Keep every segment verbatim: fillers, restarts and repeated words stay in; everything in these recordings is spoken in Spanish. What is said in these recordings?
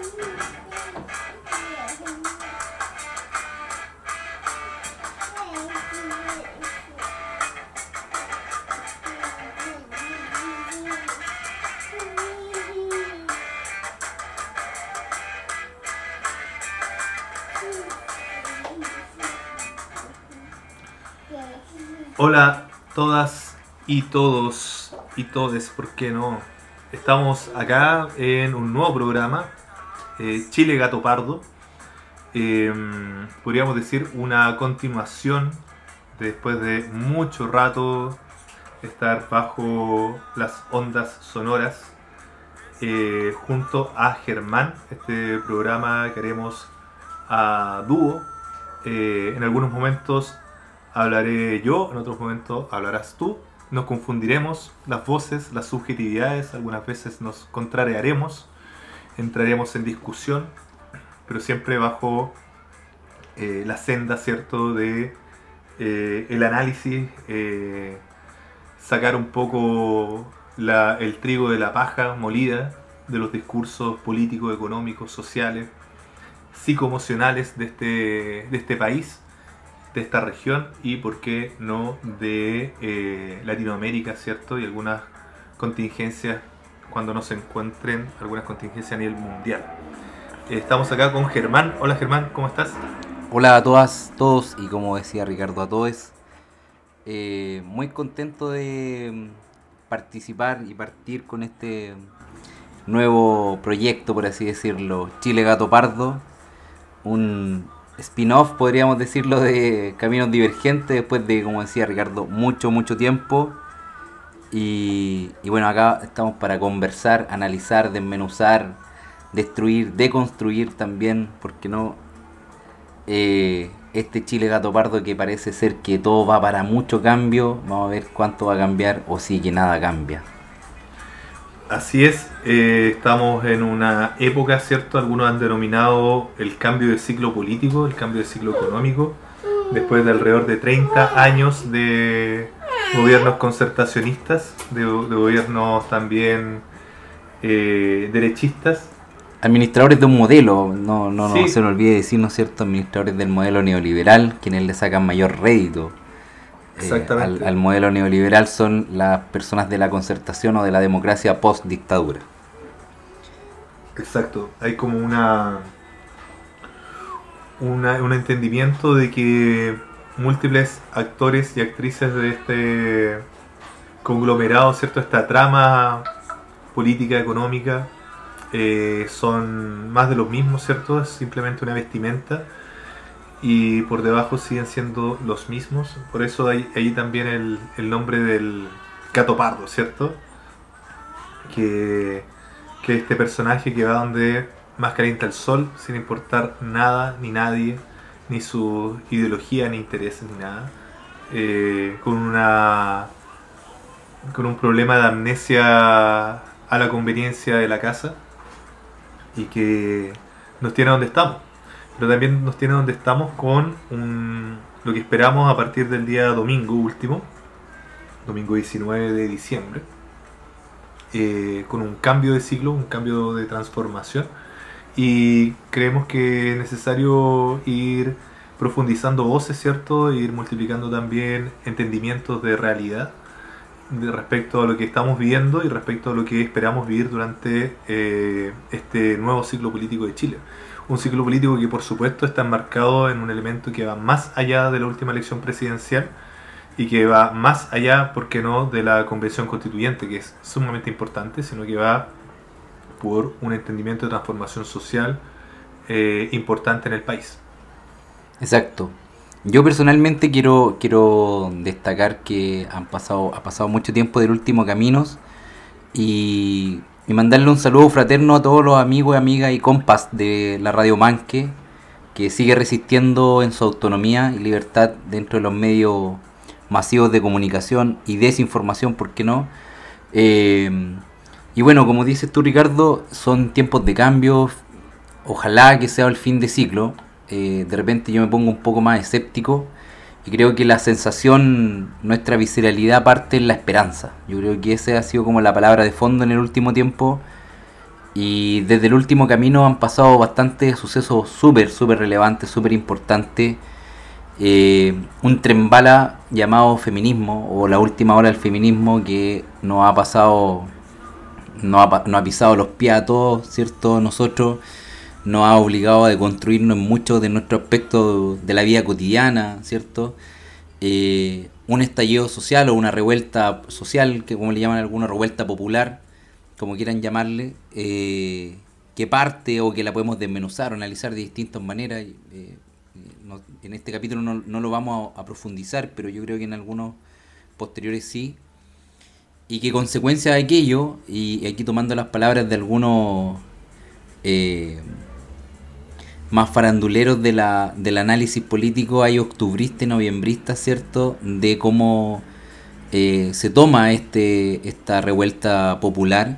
Hola todas y todos y todes, ¿por qué no? Estamos acá en un nuevo programa, eh, Chile Gato Pardo. Eh, podríamos decir una continuación después de mucho rato estar bajo las ondas sonoras eh, junto a Germán. Este programa que haremos a dúo. Eh, en algunos momentos hablaré yo, en otros momentos hablarás tú. Nos confundiremos las voces, las subjetividades, algunas veces nos contrariaremos, entraremos en discusión, pero siempre bajo eh, la senda, ¿cierto?, de eh, el análisis, eh, sacar un poco la, el trigo de la paja molida de los discursos políticos, económicos, sociales, psicoemocionales de este, de este país, de esta región y, por qué no, de eh, Latinoamérica, ¿cierto? Y algunas contingencias cuando no se encuentren, algunas contingencias a nivel mundial. Eh, estamos acá con Germán. Hola Germán, ¿cómo estás? Hola a todas, todos y como decía Ricardo, a todos. Eh, muy contento de participar y partir con este nuevo proyecto, por así decirlo, Chile Gato Pardo, un spin-off, podríamos decirlo, de Caminos Divergentes, después de, como decía Ricardo, mucho, mucho tiempo. Y, y bueno, acá estamos para conversar, analizar, desmenuzar, destruir, deconstruir también, porque no, eh, este Chile Gato Pardo que parece ser que todo va para mucho cambio. Vamos a ver cuánto va a cambiar o si que nada cambia. Así es, eh, estamos en una época, ¿cierto? Algunos han denominado el cambio de ciclo político, el cambio de ciclo económico, después de alrededor de treinta años de gobiernos concertacionistas, de, de gobiernos también eh, derechistas. Administradores de un modelo, no, no, Sí. no se nos olvide decir, ¿no es cierto?, administradores del modelo neoliberal, quienes le sacan mayor rédito. Exactamente. Eh, al, al modelo neoliberal son las personas de la concertación o de la democracia post-dictadura. Exacto, hay como una, una un entendimiento de que múltiples actores y actrices de este conglomerado, ¿cierto?, esta trama política, económica, eh, son más de los mismos, ¿cierto? Es simplemente una vestimenta y por debajo siguen siendo los mismos. Por eso hay ahí también el, el nombre del Gato Pardo, ¿cierto? Que, que este personaje que va donde más calienta el sol, sin importar nada, ni nadie, ni su ideología, ni intereses, ni nada. Eh, con una con un problema de amnesia a la conveniencia de la casa y que nos tiene donde estamos. Pero también nos tiene donde estamos con un, lo que esperamos a partir del día domingo último, domingo diecinueve de diciembre, eh, con un cambio de ciclo, un cambio de transformación, y creemos que es necesario ir profundizando voces, ¿cierto? E ir multiplicando también entendimientos de realidad de respecto a lo que estamos viviendo y respecto a lo que esperamos vivir durante eh, este nuevo ciclo político de Chile. Un ciclo político que por supuesto está enmarcado en un elemento que va más allá de la última elección presidencial y que va más allá, ¿por qué no?, de la convención constituyente, que es sumamente importante, sino que va por un entendimiento de transformación social eh, importante en el país. Exacto. Yo personalmente quiero quiero destacar que han pasado ha pasado mucho tiempo del último Caminos y, y mandarle un saludo fraterno a todos los amigos y amigas y compas de la Radio Manque, que sigue resistiendo en su autonomía y libertad dentro de los medios masivos de comunicación y desinformación, ¿por qué no? Eh, y bueno, como dices tú, Ricardo, son tiempos de cambio. Ojalá que sea el fin de ciclo. Eh, de repente yo me pongo un poco más escéptico y creo que la sensación, nuestra visceralidad parte en la esperanza. Yo creo que esa ha sido como la palabra de fondo en el último tiempo Y desde el último camino han pasado bastantes sucesos súper, súper relevantes, súper importantes. Eh, un tren bala llamado feminismo, o la última hora del feminismo, que nos ha pasado, nos ha, nos ha pisado los pies a todos, ¿cierto? Nosotros nos ha obligado a deconstruirnos en muchos de nuestros aspectos de la vida cotidiana, ¿cierto? Eh, un estallido social o una revuelta social, que como le llaman algunos, revuelta popular, como quieran llamarle, eh, que parte o que la podemos desmenuzar o analizar de distintas maneras. Eh, no, en este capítulo no, no lo vamos a, a profundizar, pero yo creo que en algunos posteriores sí. Y que consecuencia de aquello, y aquí tomando las palabras de algunos eh, más faranduleros de la, del análisis político, hay octubristas y noviembristas, ¿cierto?, de cómo eh, se toma este esta revuelta popular.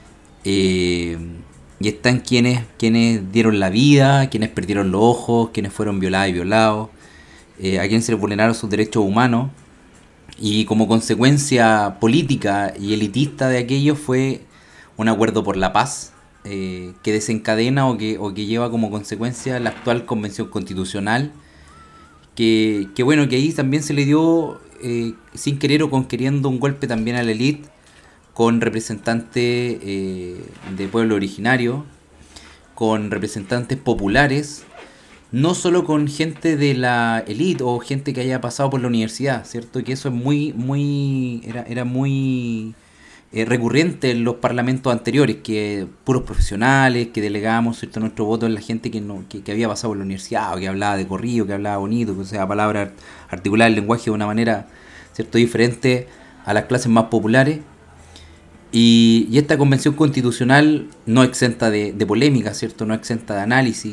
Eh, y están quienes, quienes dieron la vida, quienes perdieron los ojos, quienes fueron violados y violados, eh, a quienes se les vulneraron sus derechos humanos. Y como consecuencia política y elitista de aquello fue un acuerdo por la paz, eh, que desencadena o que, o que lleva como consecuencia la actual convención constitucional, que, que bueno, que ahí también se le dio, eh, sin querer o con queriendo, un golpe también a la élite, con representantes eh, de pueblo originario, con representantes populares, no solo con gente de la élite o gente que haya pasado por la universidad, ¿cierto? Que eso es muy, muy, era, era muy eh, recurrente en los parlamentos anteriores, que puros profesionales, que delegábamos, ¿cierto?, nuestro voto en la gente que, no, que, que había pasado por la universidad, o que hablaba de corrido, que hablaba bonito, que usaba palabras, articulaba el lenguaje de una manera, ¿cierto?, diferente a las clases más populares. Y, y esta convención constitucional no exenta de, de polémica, ¿cierto?, no exenta de análisis,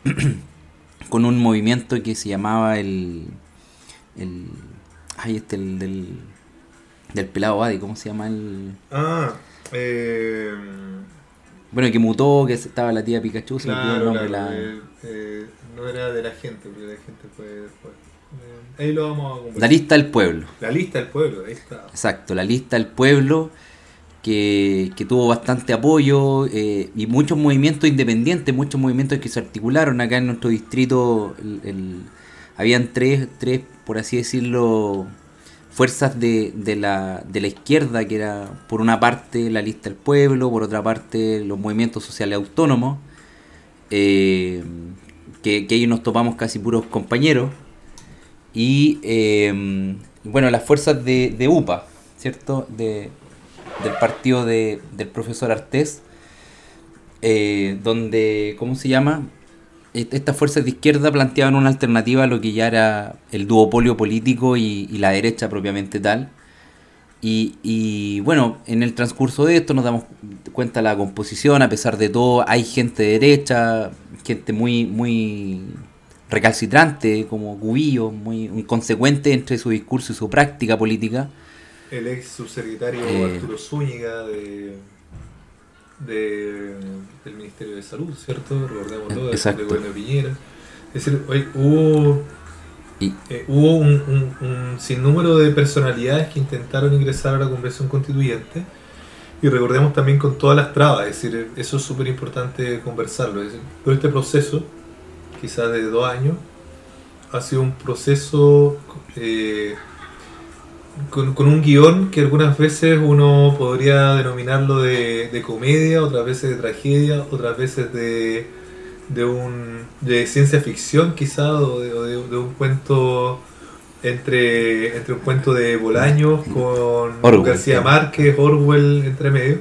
con un movimiento que se llamaba el... el ay, este, el del... del pelado Badi, ¿cómo se llama el...? Ah, eh... Bueno, que mutó, que estaba la tía Pikachu, se claro, me olvidó el nombre. claro, La... eh, eh, no era de la gente, porque la gente fue después. Eh, ahí lo vamos a conversar. La lista del pueblo. La lista del pueblo, ahí está. Exacto, la lista del pueblo, que, que tuvo bastante apoyo, eh, y muchos movimientos independientes, muchos movimientos que se articularon acá en nuestro distrito. El, el, habían tres, tres, por así decirlo, fuerzas de, de, la, de la izquierda, que era por una parte la lista del pueblo, por otra parte los movimientos sociales autónomos, eh, que, que ahí nos topamos casi puros compañeros, y eh, bueno, las fuerzas de, de U P A, ¿cierto?, de del partido de, del profesor Artés, eh, donde, ¿cómo se llama?, estas fuerzas de izquierda planteaban una alternativa a lo que ya era el duopolio político y, y la derecha propiamente tal. Y, y bueno, en el transcurso de esto nos damos cuenta de la composición. A pesar de todo, hay gente de derecha, gente muy muy recalcitrante como Cubillo, muy inconsecuente entre su discurso y su práctica política. El ex subsecretario Eh, Arturo Zúñiga de, de del Ministerio de Salud, ¿cierto? Recordémoslo, del Exacto. gobierno de Piñera. Es decir, hoy hubo, Y, eh, hubo un, un, un sinnúmero de personalidades que intentaron ingresar a la Convención Constituyente, y recordemos también con todas las trabas. Es decir, eso es súper importante conversarlo. Es decir, todo este proceso, quizás de dos años, ha sido un proceso... Eh, Con, con un guión que algunas veces uno podría denominarlo de, de comedia, otras veces de tragedia, otras veces de, de, un, de ciencia ficción quizá, o de, o de, de un cuento entre, entre un cuento de Bolaños con Orwell, García sí. Márquez, Orwell entre medio,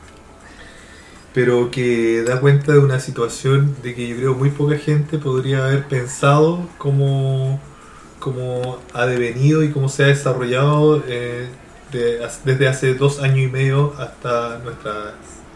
pero que da cuenta de una situación de que yo creo muy poca gente podría haber pensado como... cómo ha devenido y cómo se ha desarrollado eh, de, desde hace dos años y medio hasta nuestra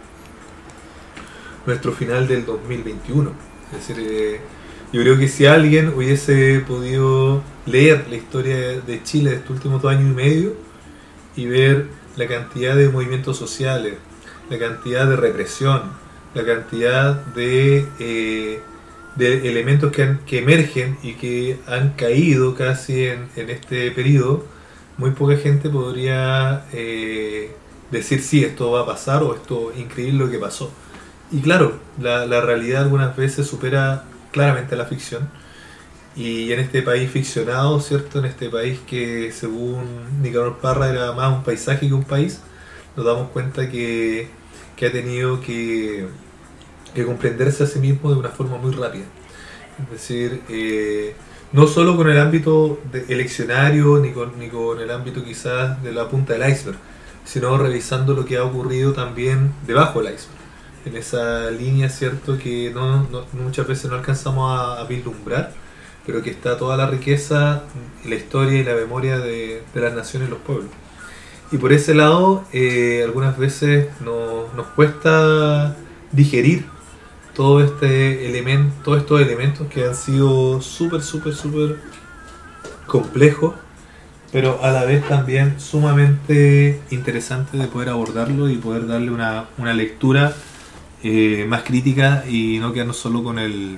nuestro final del dos mil veintiuno. Es decir, eh, yo creo que si alguien hubiese podido leer la historia de Chile de estos últimos dos años y medio y ver la cantidad de movimientos sociales, la cantidad de represión, la cantidad de... Eh, de elementos que, han, que emergen y que han caído casi en, en este periodo, muy poca gente podría eh, decir sí, esto va a pasar o esto increíble lo que pasó. y claro, la, la realidad algunas veces supera claramente la ficción. Y en este país ficcionado, ¿cierto? En este país que según Nicanor Parra era más un paisaje que un país, nos damos cuenta que, que ha tenido que, que comprenderse a sí mismo de una forma muy rápida. Es decir, eh, no solo con el ámbito de eleccionario ni con, ni con el ámbito quizás de la punta del iceberg, sino revisando lo que ha ocurrido también debajo del iceberg. En esa línea, ¿cierto? Que no, no- muchas veces no alcanzamos a, a vislumbrar, pero que está toda la riqueza, la historia y la memoria de, de las naciones y los pueblos. Y por ese lado, eh, algunas veces nos, nos cuesta digerir todo este elemento, todos estos elementos que han sido súper, súper, súper complejos, pero a la vez también sumamente interesante de poder abordarlo y poder darle una, una lectura eh, más crítica y no quedarnos solo con el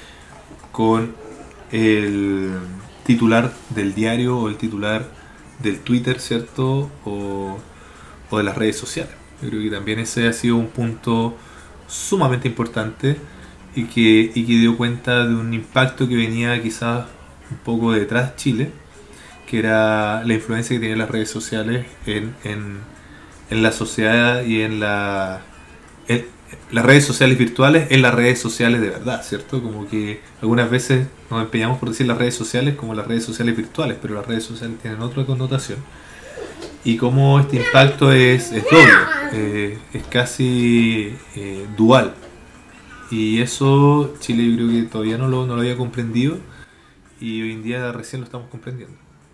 con el titular del diario o el titular del Twitter, ¿cierto? O, o de las redes sociales. Yo creo que también ese ha sido un punto sumamente importante y que, y que dio cuenta de un impacto que venía quizás un poco detrás de Chile, que era la influencia que tenían las redes sociales en, en, en la sociedad y en la en las redes sociales virtuales en las redes sociales de verdad, ¿cierto? Como que algunas veces nos empeñamos por decir las redes sociales como las redes sociales virtuales, pero las redes sociales tienen otra connotación. Y como este impacto es, es doble, eh, es casi eh, dual. Y eso Chile yo creo que todavía no lo, no lo había comprendido y hoy en día recién lo estamos comprendiendo.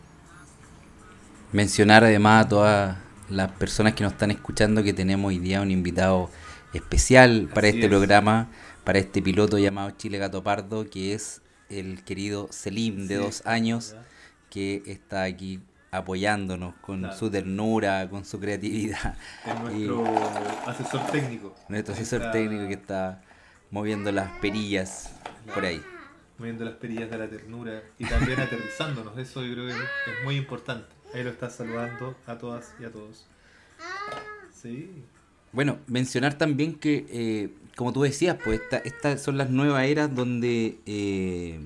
Mencionar además a todas las personas que nos están escuchando que tenemos hoy día un invitado especial para Así este es. programa, para este piloto llamado Chile Gato Pardo, que es el querido Selim de Sí, dos años, ¿verdad? que está aquí apoyándonos con Claro. su ternura, con su creatividad. Es Y nuestro asesor técnico. nuestro Ahí asesor está técnico que está moviendo las perillas por ahí. moviendo las perillas de la ternura y también aterrizándonos. Eso yo creo que es es muy importante. Ahí lo está saludando a todas y a todos. Sí, Bueno, mencionar también que, eh, como tú decías, pues esta- estas son las nuevas eras donde eh,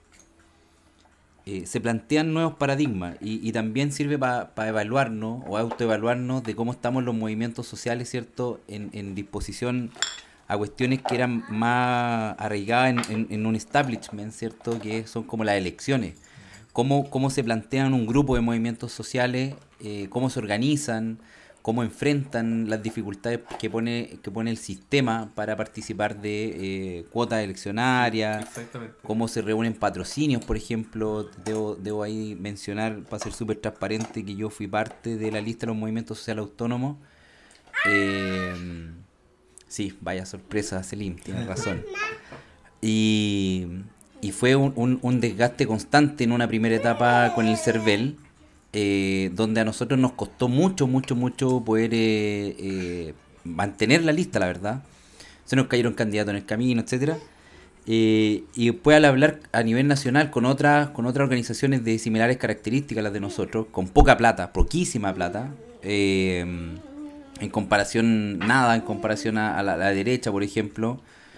eh, se plantean nuevos paradigmas y, y también sirve para evaluarnos o autoevaluarnos de cómo estamos los movimientos sociales, ¿cierto? En, en disposición a cuestiones que eran más arraigadas en, en- en un establishment, ¿cierto? Que son como las elecciones. Cómo, cómo se plantean un grupo de movimientos sociales, eh, cómo se organizan, cómo enfrentan las dificultades que pone, que pone el sistema para participar de eh, cuotas eleccionarias, exactamente. cómo se reúnen patrocinios, por ejemplo. Debo, debo ahí mencionar, para ser súper transparente, que yo fui parte de la lista de los movimientos sociales autónomos. Eh, sí, vaya sorpresa, Selim, tienes razón. Y, y fue un, un- un desgaste constante en una primera etapa con el CERVEL, eh, donde a nosotros nos costó mucho, mucho, mucho poder eh, eh, mantener la lista, la verdad. Se nos cayeron candidatos en el camino, etcétera. Eh, y después al hablar a nivel nacional con otras con otras organizaciones de similares características a las de nosotros, con poca plata, poquísima plata, eh, en comparación, nada, en comparación a, a la, a la derecha, por ejemplo,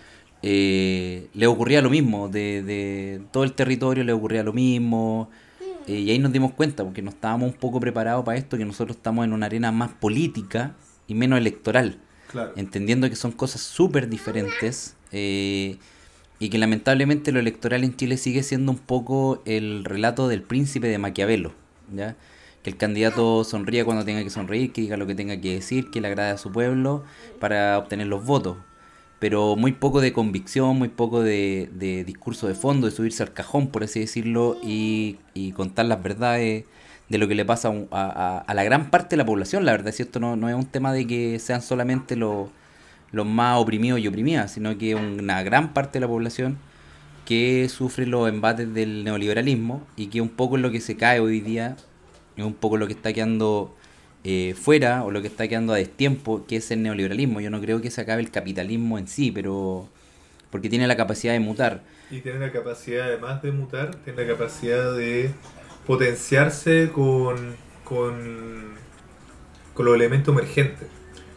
eh, le ocurría lo mismo, de, de todo el territorio le ocurría lo mismo, eh, y ahí nos dimos cuenta, porque no estábamos un poco preparados para esto, que nosotros estamos en una arena más política y menos electoral, Claro. entendiendo que son cosas súper diferentes, eh, y que lamentablemente lo electoral en Chile sigue siendo un poco el relato del príncipe de Maquiavelo, ¿ya? Que el candidato sonría cuando tenga que sonreír, que diga lo que tenga que decir, que le agrade a su pueblo para obtener los votos, pero muy poco de convicción, muy poco de, de discurso de fondo, de subirse al cajón, por así decirlo, y, y contar las verdades de lo que le pasa a, un- a- a- a la gran parte de la población. La verdad es que esto no, no es un tema de que sean solamente los, los más oprimidos y oprimidas, sino que una gran parte de la población que sufre los embates del neoliberalismo y que un poco es lo que se cae hoy día, es un poco lo que está quedando eh, fuera o lo que está quedando a destiempo, que es el neoliberalismo. Yo no creo que se acabe el capitalismo en sí, pero porque tiene la capacidad de mutar. Y tiene la capacidad, además de mutar, tiene la capacidad de potenciarse con, con, con los elementos emergentes.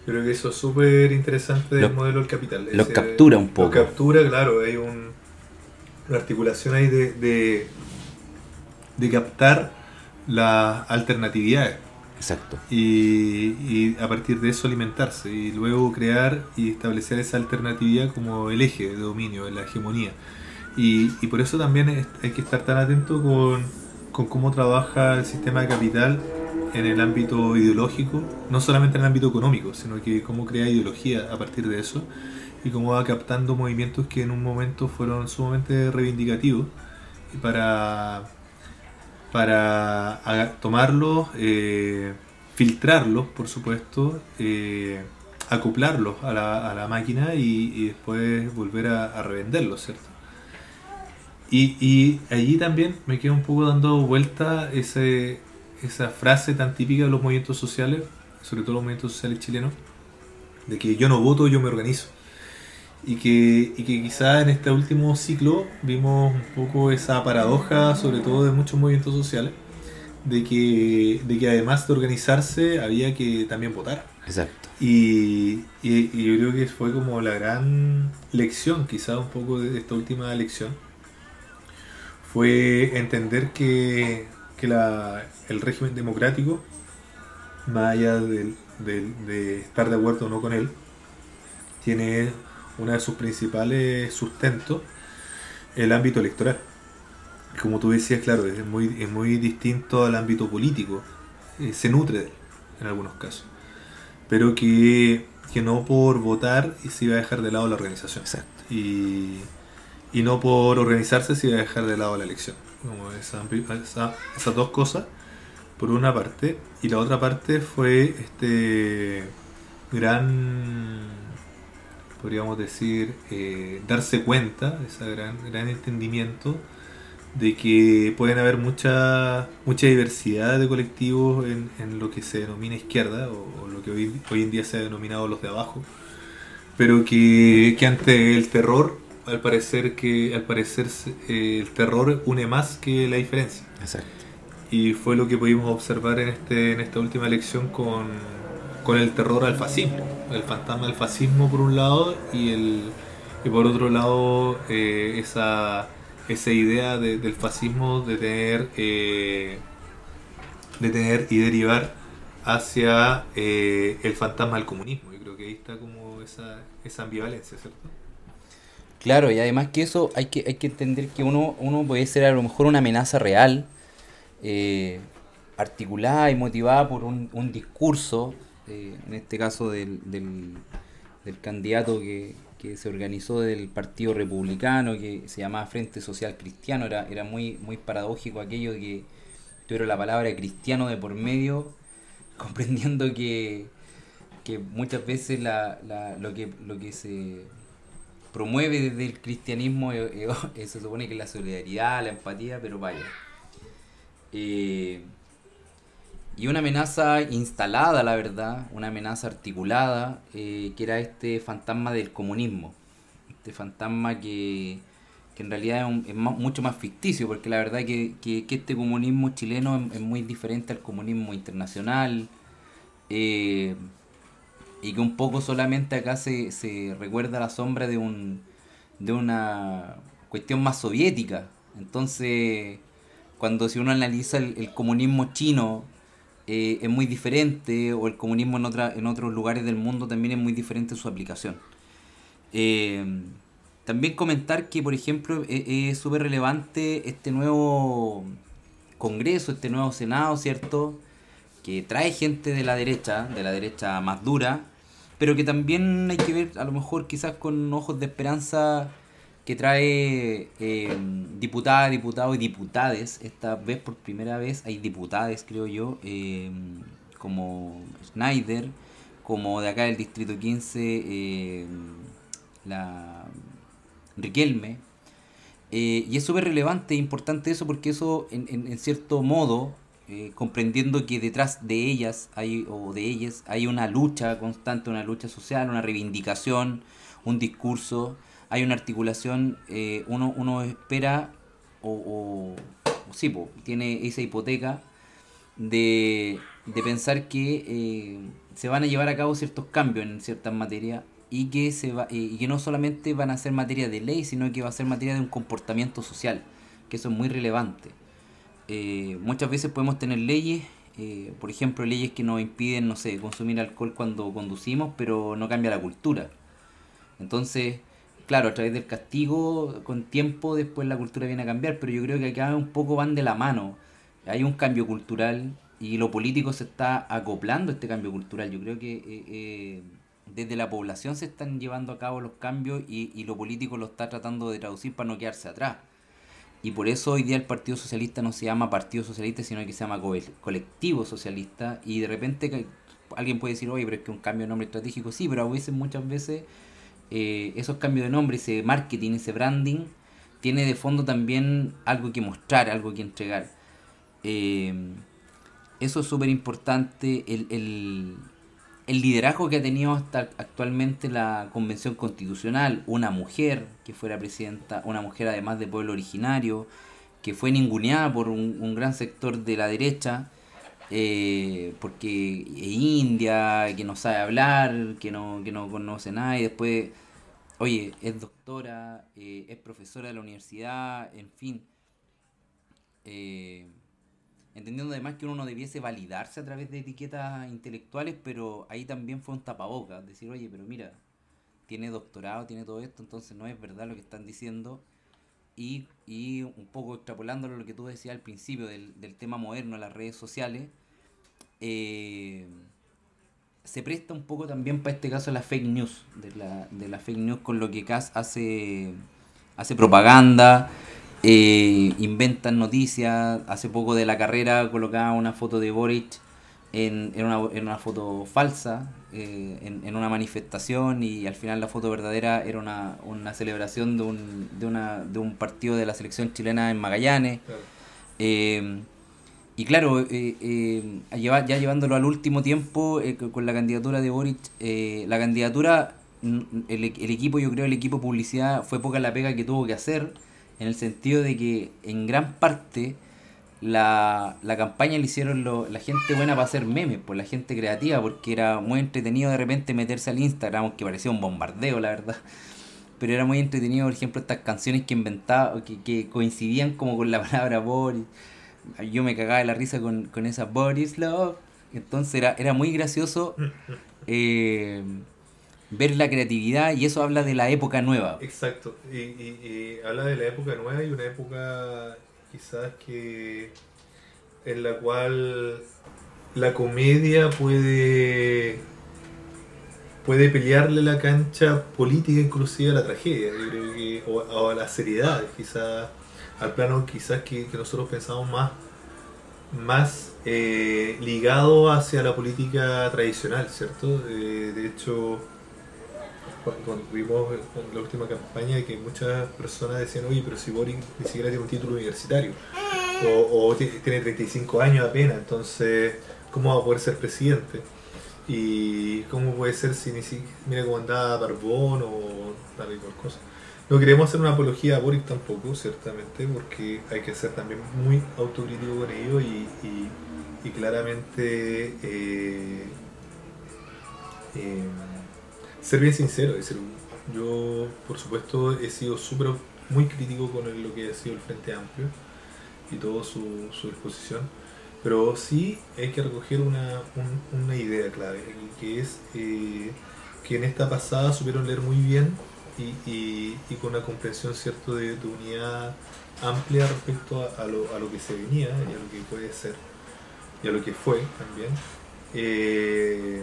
Creo que eso es súper interesante del Los, modelo del capital. los Ese- captura un Lo poco. captura, claro, hay un, una articulación ahí de, de, de captar las alternatividades Exacto. y, y a partir de eso alimentarse y luego crear y establecer esa alternatividad como el eje de dominio, la hegemonía. Y, y por eso también es- hay que estar tan atento con, con cómo trabaja el sistema de capital en el ámbito ideológico, no solamente en el ámbito económico, sino que cómo crea ideología a partir de eso y cómo va captando movimientos que en un momento fueron sumamente reivindicativos y para, para aga- tomarlos, eh, filtrarlos, por supuesto, eh, acoplarlos a la, a la máquina y, y después volver a, a revenderlos, ¿cierto? Y, y allí también me queda un poco dando vuelta ese, esa frase tan típica de los movimientos sociales, sobre todo los movimientos sociales chilenos, de que yo no voto, yo me organizo. Y que, y que quizá en este último ciclo vimos un poco esa paradoja, sobre todo de muchos movimientos sociales, de que, de que además de organizarse había que también votar. Exacto. Y, y, y yo creo que fue como la gran lección, quizá un poco de esta última lección, fue entender que, que la, el régimen democrático, más allá del- del- de estar de acuerdo o no con él, tiene una de sus principales sustentos el ámbito electoral. Como tú decías, claro, es muy, es muy distinto al ámbito político, eh, se nutre de él en algunos casos, pero que, que no por votar se iba a dejar de lado la organización. Exacto. Y, y no por organizarse se iba a dejar de lado la elección. Como esa, esa- esas dos cosas, por una parte. Y la otra parte fue este gran, podríamos decir, eh, darse cuenta, ese gran, gran entendimiento de que pueden haber mucha mucha diversidad de colectivos en, en lo que se denomina izquierda o, o lo que hoy, hoy en día se ha denominado los de abajo, pero que, que ante el terror, al parecer que al parecer eh, el terror une más que la diferencia. Exacto. Y fue lo que pudimos observar en este en esta última elección con, con el terror al fascismo, el fantasma del fascismo por un lado y el y por otro lado eh, esa esa idea de- del fascismo de tener eh, de tener y derivar hacia eh, el fantasma del comunismo. Yo creo que ahí está como esa, esa ambivalencia, ¿cierto? Claro, y además que eso hay que, hay que entender que uno, uno puede ser a lo mejor una amenaza real, eh, articulada y motivada por un, un discurso, eh, en este caso del, del, del candidato que, que se organizó del Partido Republicano, que se llamaba Frente Social Cristiano. Era, era muy, muy paradójico aquello de que tuviera la palabra cristiano de por medio, comprendiendo que, que muchas veces la, la, lo, que, lo que se promueve desde el cristianismo eh, eh, se supone que es la solidaridad, la empatía, pero vaya. Eh, y una amenaza instalada, la verdad, una amenaza articulada, eh, que era este fantasma del comunismo. Este fantasma que, que en realidad es, un- es más- mucho más ficticio, porque la verdad que, que, que este comunismo chileno es, es muy diferente al comunismo internacional, eh, y que un poco solamente acá se, se recuerda la sombra de un de una cuestión más soviética. Entonces, cuando si uno analiza el, el comunismo chino, eh, es muy diferente, o el comunismo en, otra, en otros lugares del mundo también es muy diferente su aplicación. Eh, También comentar que, por ejemplo, e- es súper relevante este nuevo Congreso, este nuevo Senado, ¿cierto? Que trae gente de la derecha, de la derecha más dura, pero que también hay que ver, a lo mejor quizás con ojos de esperanza, que trae eh, diputadas, diputados y diputades. Esta vez por primera vez hay diputades, creo yo, eh, como Schneider, como de acá del Distrito quince, eh, la Riquelme. Eh, y es súper relevante e importante eso, porque eso, en, en, en cierto modo, eh, comprendiendo que detrás de ellas hay, o de ellas hay una lucha constante, una lucha social, una reivindicación, un discurso, hay una articulación, eh, uno, uno espera, o, o, o sí, po, tiene esa hipoteca de, de pensar que, eh, se van a llevar a cabo ciertos cambios en ciertas materias y que, se va, eh, y que no solamente van a ser materia de ley, sino que va a ser materia de un comportamiento social, que eso es muy relevante. Eh, muchas veces podemos tener leyes, eh, por ejemplo, leyes que nos impiden, no sé, consumir alcohol cuando conducimos, pero no cambia la cultura. Entonces, claro, a través del castigo, con tiempo, después la cultura viene a cambiar, pero yo creo que acá un poco van de la mano. Hay un cambio cultural y lo político se está acoplando a este cambio cultural. Yo creo que eh, eh, desde la población se están llevando a cabo los cambios y, y lo político lo está tratando de traducir para no quedarse atrás. Y por eso hoy día el Partido Socialista no se llama Partido Socialista, sino que se llama Co- Colectivo Socialista. Y de repente que- alguien puede decir, oye, pero es que un cambio de nombre estratégico, sí, pero a veces, muchas veces, eh, esos cambios de nombre, ese marketing, ese branding, tiene de fondo también algo que mostrar, algo que entregar. Eh, Eso es súper importante, el, el, el liderazgo que ha tenido hasta actualmente la Convención Constitucional, una mujer que fuera presidenta, una mujer además de pueblo originario, que fue ninguneada por un, un gran sector de la derecha, eh, porque es india, que no sabe hablar, que no, que no conoce nada, y después, oye, es doctora, eh, es profesora de la universidad, en fin. Eh, Entendiendo además que uno no debiese validarse a través de etiquetas intelectuales, pero ahí también fue un tapabocas, decir, oye, pero mira, tiene doctorado, tiene todo esto, entonces no es verdad lo que están diciendo. Y, y un poco extrapolándolo a lo que tú decías al principio del, del tema moderno, las redes sociales, eh, se presta un poco también para este caso la fake news, de la, de la fake news con lo que Kass hace, hace propaganda, eh, inventan noticias. Hace poco de la carrera colocaba una foto de Boric en, en, una, en una foto falsa, eh, en, en una manifestación, y al final la foto verdadera era una, una celebración de un, de, una, de un partido de la selección chilena en Magallanes. Claro. Eh, y claro, eh, eh, lleva- ya llevándolo al último tiempo, eh, con la candidatura de Boric, eh, la candidatura, mm, el, e- el equipo, yo creo, el equipo de publicidad fue poca la pega que tuvo que hacer, en el sentido de que en gran parte la, la campaña le hicieron lo- la gente buena para hacer memes, por la gente creativa, porque era muy entretenido de repente meterse al Instagram, que parecía un bombardeo, la verdad. Pero era muy entretenido, por ejemplo, estas canciones que inventaba, que, que coincidían como con la palabra Boris. Yo me cagaba de la risa con, con esa Boris Love. Entonces era, era muy gracioso, eh, ver la creatividad, y eso habla de la época nueva. Exacto. Y, y- y habla de la época nueva y una época quizás que en la cual la comedia puede puede pelearle la cancha política inclusive a la tragedia, yo creo que, o, o a la seriedad, quizás al plano quizás que, que nosotros pensamos más más eh, ligado hacia la política tradicional, ¿cierto? Eh, de hecho, cuando, cuando vimos en la última campaña que muchas personas decían, oye, pero si Boric ni siquiera tiene un título universitario, o, o t- tiene treinta y cinco años apenas, entonces, ¿cómo va a poder ser presidente? Y cómo puede ser si ni siquiera, mira cómo andaba Barbón o tal y cual cosa. No queremos hacer una apología a Boric tampoco, ciertamente, porque hay que ser también muy autocrítico con ello y, y, y claramente eh, eh, ser bien sincero. Es decir, yo, por supuesto, he sido súper muy crítico con el- lo que ha sido el Frente Amplio y toda su, su disposición, pero sí hay que recoger una, un- una idea clave, y que es eh, que en esta pasada supieron leer muy bien y, y- y con una comprensión, cierto, de, de unidad amplia respecto a, a lo, a lo que se venía y a lo que puede ser y a lo que fue también, eh,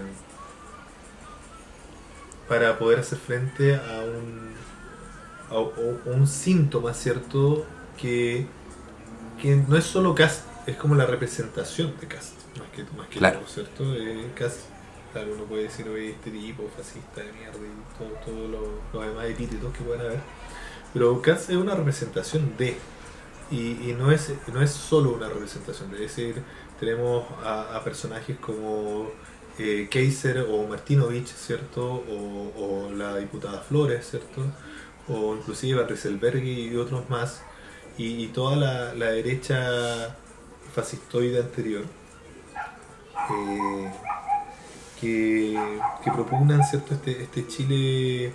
para poder hacer frente a un, a, a un síntoma, cierto, que que no es solo Cast, es como la representación de Cast, más que, más que Claro. todo, ¿cierto? Eh, Cast, claro, uno puede decir, oye, este tipo fascista de mierda y todo, todo lo, los demás epítetos que puedan haber, pero Cast es una representación de, y, y no, es, no es solo una representación de, es decir, tenemos a, a personajes como eh, Kaiser o Martinovich, ¿cierto? O, o la diputada Flores, ¿cierto? O inclusive Rieselberg y otros más, y, y toda la, la derecha fascistoide anterior, eh, que, que propugnan, ¿cierto?, este, este Chile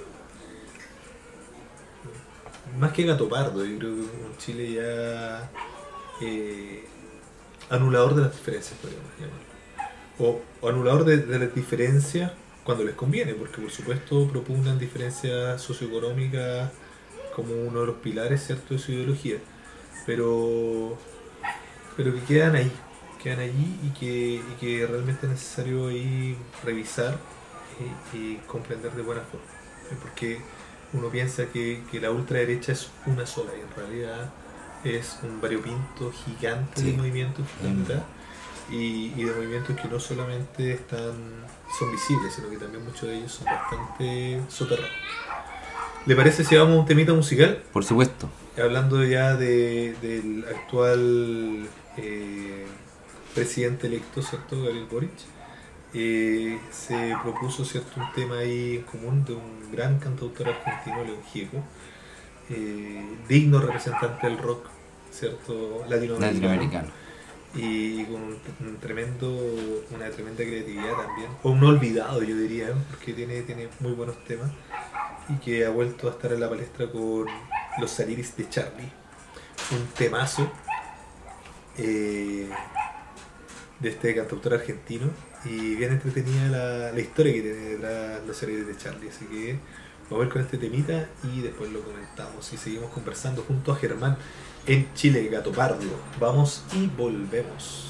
más que gato pardo. Yo creo que un Chile ya eh, anulador de las diferencias, podríamos llamarlo. O, o anulador de, de las diferencias cuando les conviene, porque por supuesto propugnan diferencias socioeconómicas como uno de los pilares, ¿cierto?, de su ideología, pero pero que quedan ahí, quedan allí y que, y que realmente es necesario ahí revisar y, y comprender de buena forma, porque uno piensa que, que la ultraderecha es una sola y en realidad es un variopinto gigante, sí, de movimientos mm. y, y de movimientos que no solamente están son visibles, sino que también muchos de ellos son bastante soterrados. ¿Le parece si vamos a un temita musical? Por supuesto. Hablando ya de, del actual eh, presidente electo, ¿cierto?, Gabriel Boric, eh, se propuso, ¿cierto?, un tema ahí en común de un gran cantautor argentino, León Gieco, eh, digno representante del rock, ¿cierto?, latinoamericano. latinoamericano. Y con un, un tremendo, una tremenda creatividad también, o un olvidado, yo diría, ¿eh?, porque tiene, tiene muy buenos temas, y que ha vuelto a estar en la palestra con Los Saliris de Charlie, un temazo eh, de este cantautor argentino, y bien entretenida la, la historia que tiene detrás Los Saliris de Charlie, así que vamos a ver con este temita y después lo comentamos y seguimos conversando junto a Germán en Chile Gato Pardo. Vamos y volvemos.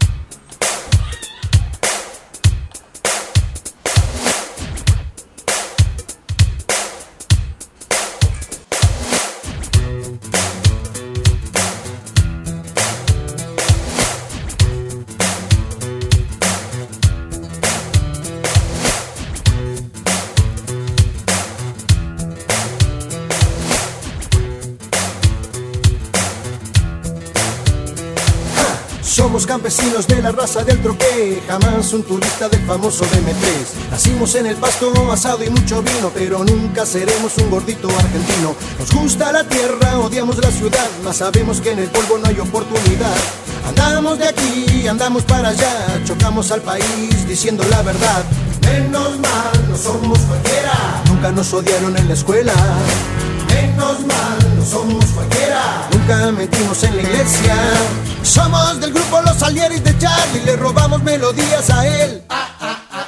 Somos campesinos de la raza del troqué, jamás un turista del famoso B M tres. Nacimos en el pasto, asado y mucho vino, pero nunca seremos un gordito argentino. Nos gusta la tierra, odiamos la ciudad, mas sabemos que en el polvo no hay oportunidad. Andamos de aquí, andamos para allá, chocamos al país diciendo la verdad. Menos mal, no somos cualquiera, nunca nos odiaron en la escuela. Menos mal, no somos cualquiera, nunca mentimos en la iglesia. Somos del grupo Los Salieris de Charlie, le robamos melodías a él. Ah, ah, ah.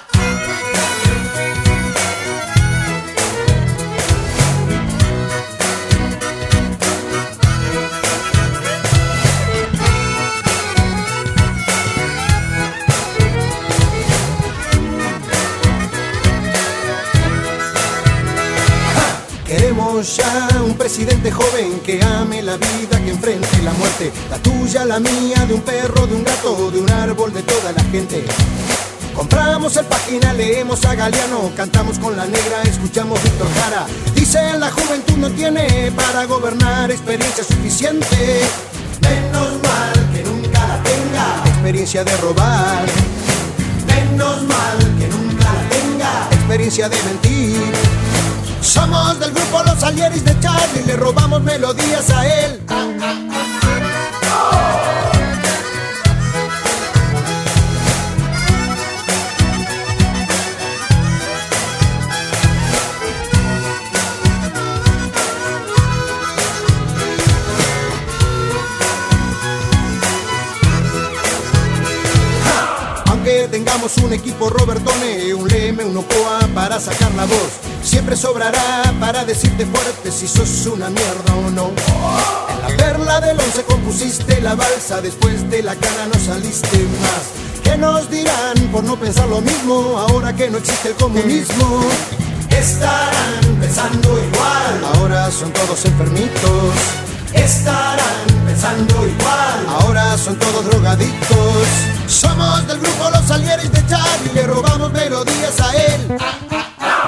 Queremos ya un presidente joven que ame la vida, que enfrente la muerte, la tuya, la mía, de un perro, de un gato, de un árbol, de toda la gente. Compramos el Página, leemos a Galeano, cantamos con la negra, escuchamos Víctor Jara. Dicen la juventud no tiene para gobernar experiencia suficiente. Menos mal que nunca la tenga, experiencia de robar. Menos mal que nunca la tenga, experiencia de mentir. Somos del grupo Los Salieris de Charlie, le robamos melodías a él. Ah, ah, ah. Aunque tengamos un equipo Robertone, un Leme, un Ocoa para sacar la voz, siempre sobrará para decirte fuerte si sos una mierda o no. En la perla del once compusiste la balsa, después de la cana no saliste más. ¿Qué nos dirán por no pensar lo mismo ahora que no existe el comunismo? Estarán pensando igual, ahora son todos enfermitos. Estarán pensando igual, ahora son todos drogadictos. Somos del grupo Los Salieris de Charlie, le robamos melodías a él. Ah, ah, ah.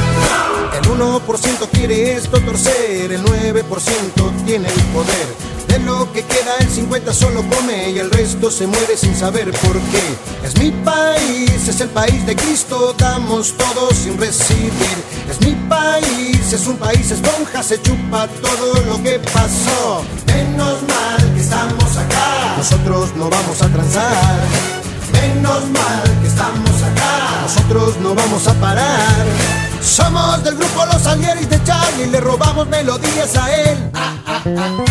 El uno por ciento quiere esto torcer, el nueve por ciento tiene el poder. De lo que queda el cincuenta solo come y el resto se muere sin saber por qué. Es mi país, es el país de Cristo, damos todo sin recibir. Es mi país, es un país esponja, se chupa todo lo que pasó. Menos mal que estamos acá, nosotros no vamos a transar. Menos mal que estamos acá, nosotros no vamos a parar. Somos del grupo Los Salieris de Charlie, le robamos melodías a él. Ah, ah, ah.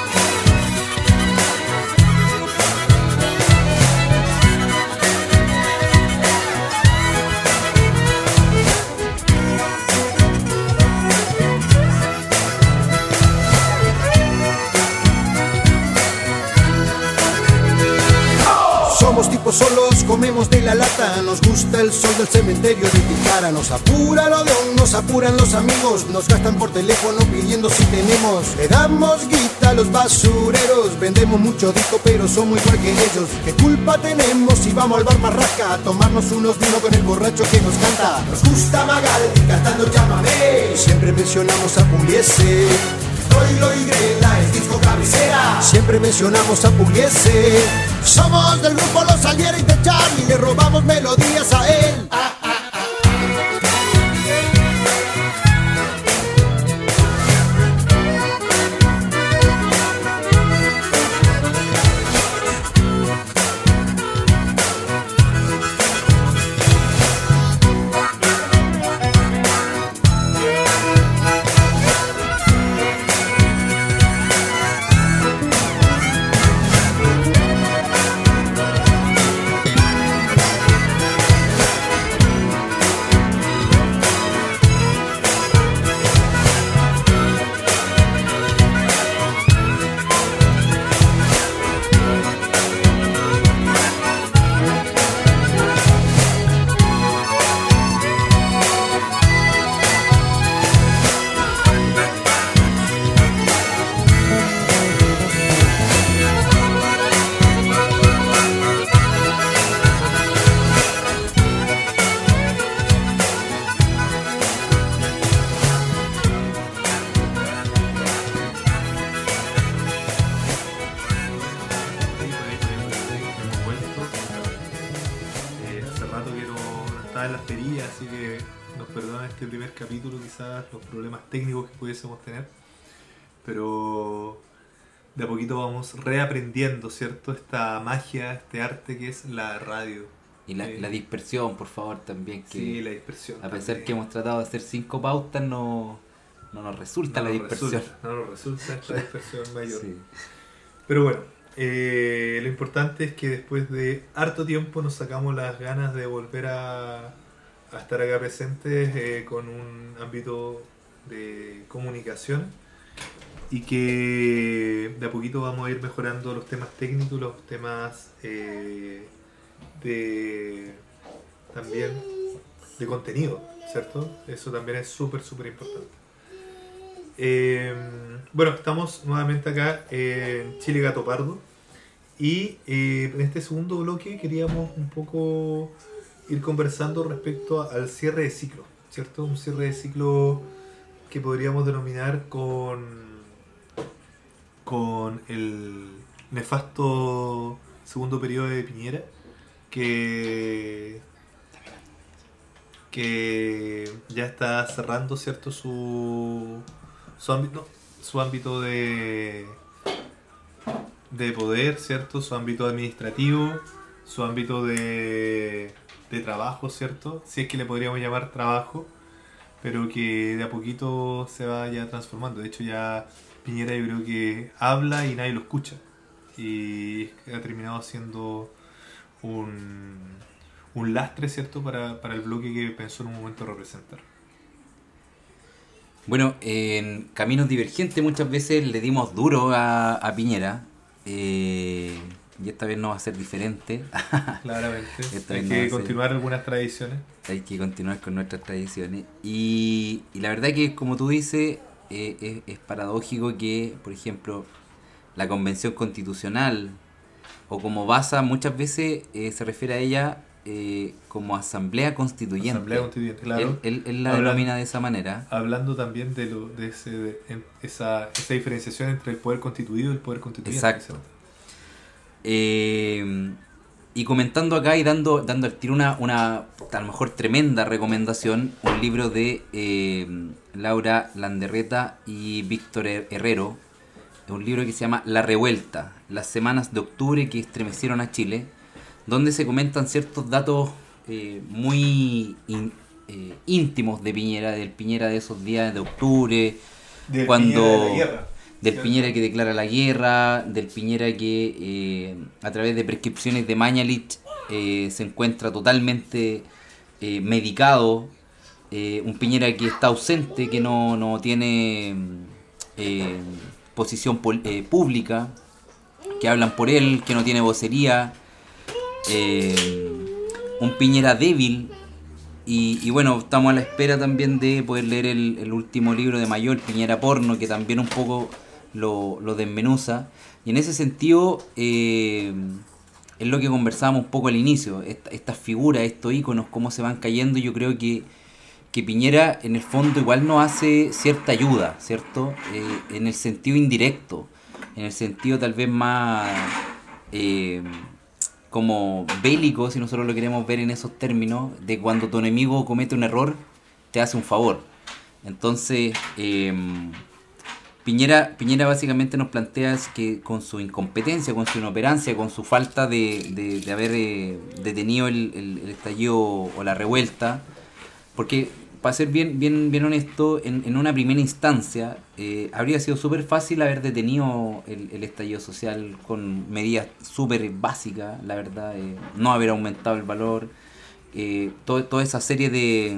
Somos tipos solos, comemos de la lata. Nos gusta el sol del cementerio de Ticara. Nos apura lo de un, nos apuran los amigos. Nos gastan por teléfono pidiendo si tenemos. Le damos guita a los basureros. Vendemos mucho disco pero somos igual que ellos. ¿Qué culpa tenemos si vamos al bar Marrasca a tomarnos unos vinos con el borracho que nos canta? Nos gusta Magaldi cantando Llámame. Y siempre mencionamos a Pugliese. Troilo y Grela es disco cabecera. Siempre mencionamos a Pugliese. Somos del grupo Los Salieris de Charlie, le robamos melodías a él. Ah, ah, ah. Los problemas técnicos que pudiésemos tener, pero de a poquito vamos reaprendiendo, ¿cierto? Esta magia, este arte que es la radio. Y la, eh, la dispersión, por favor, también. Que sí, la dispersión. A pesar también. que hemos tratado de hacer cinco pautas, no, no nos resulta no la nos dispersión. Resulta, no nos resulta esta dispersión mayor. Sí. Pero bueno, eh, lo importante es que después de harto tiempo nos sacamos las ganas de volver a, a estar acá presentes eh, con un ámbito de comunicación y que de a poquito vamos a ir mejorando los temas técnicos, los temas eh, de también de contenido, ¿cierto? Eso también es súper, súper importante. Eh, bueno, estamos nuevamente acá en Chile Gato Pardo y eh, en este segundo bloque queríamos un poco ir conversando respecto al cierre de ciclo, ¿cierto? Un cierre de ciclo que podríamos denominar con, con el nefasto segundo periodo de Piñera, que, que ya está cerrando, ¿cierto? su, su ámbito, su ámbito de, de poder, ¿cierto? Su ámbito administrativo, su ámbito de, de trabajo, ¿cierto? Si es que le podríamos llamar trabajo, pero que de a poquito se va ya transformando. De hecho ya Piñera yo creo que habla y nadie lo escucha. Y ha terminado siendo un, un lastre, ¿cierto? Para, para el bloque que pensó en un momento representar. Bueno, en Caminos Divergentes muchas veces le dimos duro a, a Piñera. Eh, y esta vez no va a ser diferente. Claramente. Esta Hay vez que no va a continuar ser... algunas tradiciones. Hay que continuar con nuestras tradiciones. Y, y la verdad que, como tú dices, eh, es, es paradójico que, por ejemplo, la Convención Constitucional, o como Baza muchas veces eh, se refiere a ella, eh, como asamblea constituyente. Asamblea Constituyente, claro. Él, él- él la Habla- denomina de esa manera. Hablando también de, lo, de, ese, de en- esa, esa diferenciación entre el poder constituido y el poder constituyente. Exacto. ¿cierto? Eh, y comentando acá y dando, dando al tiro una, una, a lo mejor tremenda recomendación, un libro de eh, Laura Landerreta y Víctor Her- Herrero, un libro que se llama La Revuelta, las semanas de octubre que estremecieron a Chile, donde se comentan ciertos datos eh, muy in- eh, íntimos de Piñera, del Piñera de esos días de octubre, Del cuando Piñera de la guerra. del ¿Cierto? Piñera que declara la guerra, del Piñera que eh, a través de prescripciones de Mañalich eh, se encuentra totalmente eh, medicado, eh, un Piñera que está ausente, que no, no tiene eh, posición pol- eh, pública, que hablan por él, que no tiene vocería, eh, un Piñera débil. Y, y bueno, estamos a la espera también de poder leer el, el último libro de Mayor, Piñera Porno, que también un poco lo, lo desmenuza. Y en ese sentido, eh, es lo que conversábamos un poco al inicio, esta- estas figuras, estos íconos, cómo se van cayendo. Yo creo que, que Piñera en el fondo igual nos hace cierta ayuda, ¿cierto? Eh, en el sentido indirecto, en el sentido tal vez más... eh, como bélico, si nosotros lo queremos ver en esos términos, de cuando tu enemigo comete un error, te hace un favor. Entonces, eh, Piñera, Piñera básicamente nos plantea es que con su incompetencia, con su inoperancia, con su falta de, de, de haber eh, detenido el, el, el estallido o la revuelta, porque para ser bien, bien, bien honesto, en, en una primera instancia eh, habría sido súper fácil haber detenido el, el estallido social con medidas súper básicas, la verdad, eh, no haber aumentado el valor, eh, todo, toda esa serie de,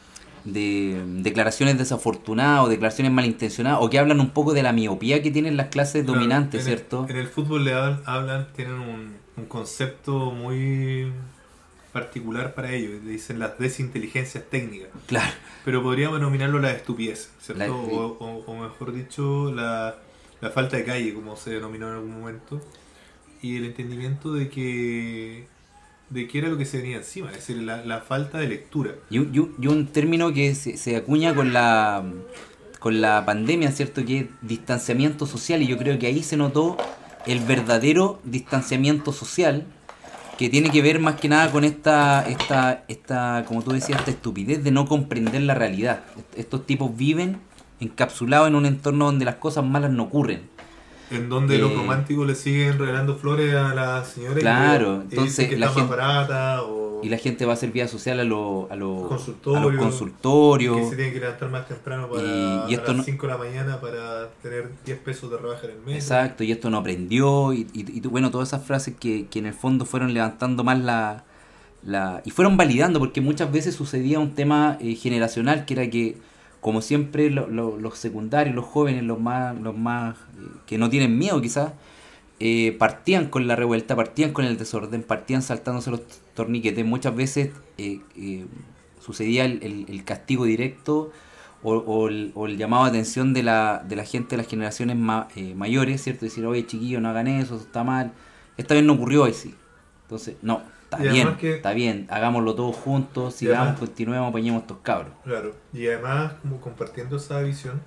de declaraciones desafortunadas o declaraciones malintencionadas o que hablan un poco de la miopía que tienen las clases Claro, dominantes, en el- ¿cierto? En el fútbol le hablan, hablan- tienen un, un concepto muy particular para ellos, le dicen las desinteligencias técnicas, Claro, pero podríamos denominarlo la estupidez, ¿cierto? La- o, o- o mejor dicho, la, la falta de calle, como se denominó en algún momento, y el entendimiento de que de qué era lo que se venía encima, es decir, la, la falta de lectura. y, un- y un- y un término que se, se acuña con la con la pandemia, ¿cierto? Que es distanciamiento social, y yo creo que ahí se notó el verdadero distanciamiento social, que tiene que ver más que nada con esta, esta, esta, como tú decías, esta estupidez de no comprender la realidad. Est- Estos tipos viven encapsulados en un entorno donde las cosas malas no ocurren. En donde los Eh, románticos le siguen regalando flores a la señora Claro, y, que- y entonces dicen que la está más gente- barata o Y la gente va a hacer vida social a, lo- a, lo- a Consultorio, los consultorios. que se tienen que levantar más temprano para Y- y esto a las no- cinco de la mañana para tener diez pesos de rebaja en el mes. Exacto, y esto no aprendió, y, y, y tú- bueno, todas esas frases que, que en el fondo fueron levantando más la, la... y fueron validando, porque muchas veces sucedía un tema eh, generacional, que era que, como siempre, lo- lo- los secundarios, los jóvenes, los más, los más eh, que no tienen miedo quizás, eh, partían con la revuelta, partían con el desorden, partían saltándose los torniquetes. Muchas veces eh, eh, sucedía el, el- el castigo directo o, o el, o el llamado a atención de la, de la gente de las generaciones ma- eh, mayores, ¿cierto? Decir, oye, chiquillos, no hagan eso, eso está mal. Esta vez no ocurrió así. Entonces, no, está Y bien, además que- está bien, hagámoslo todos juntos, Y sigamos, además- continuemos, apañemos estos cabros. Claro, y además, como compartiendo esa visión,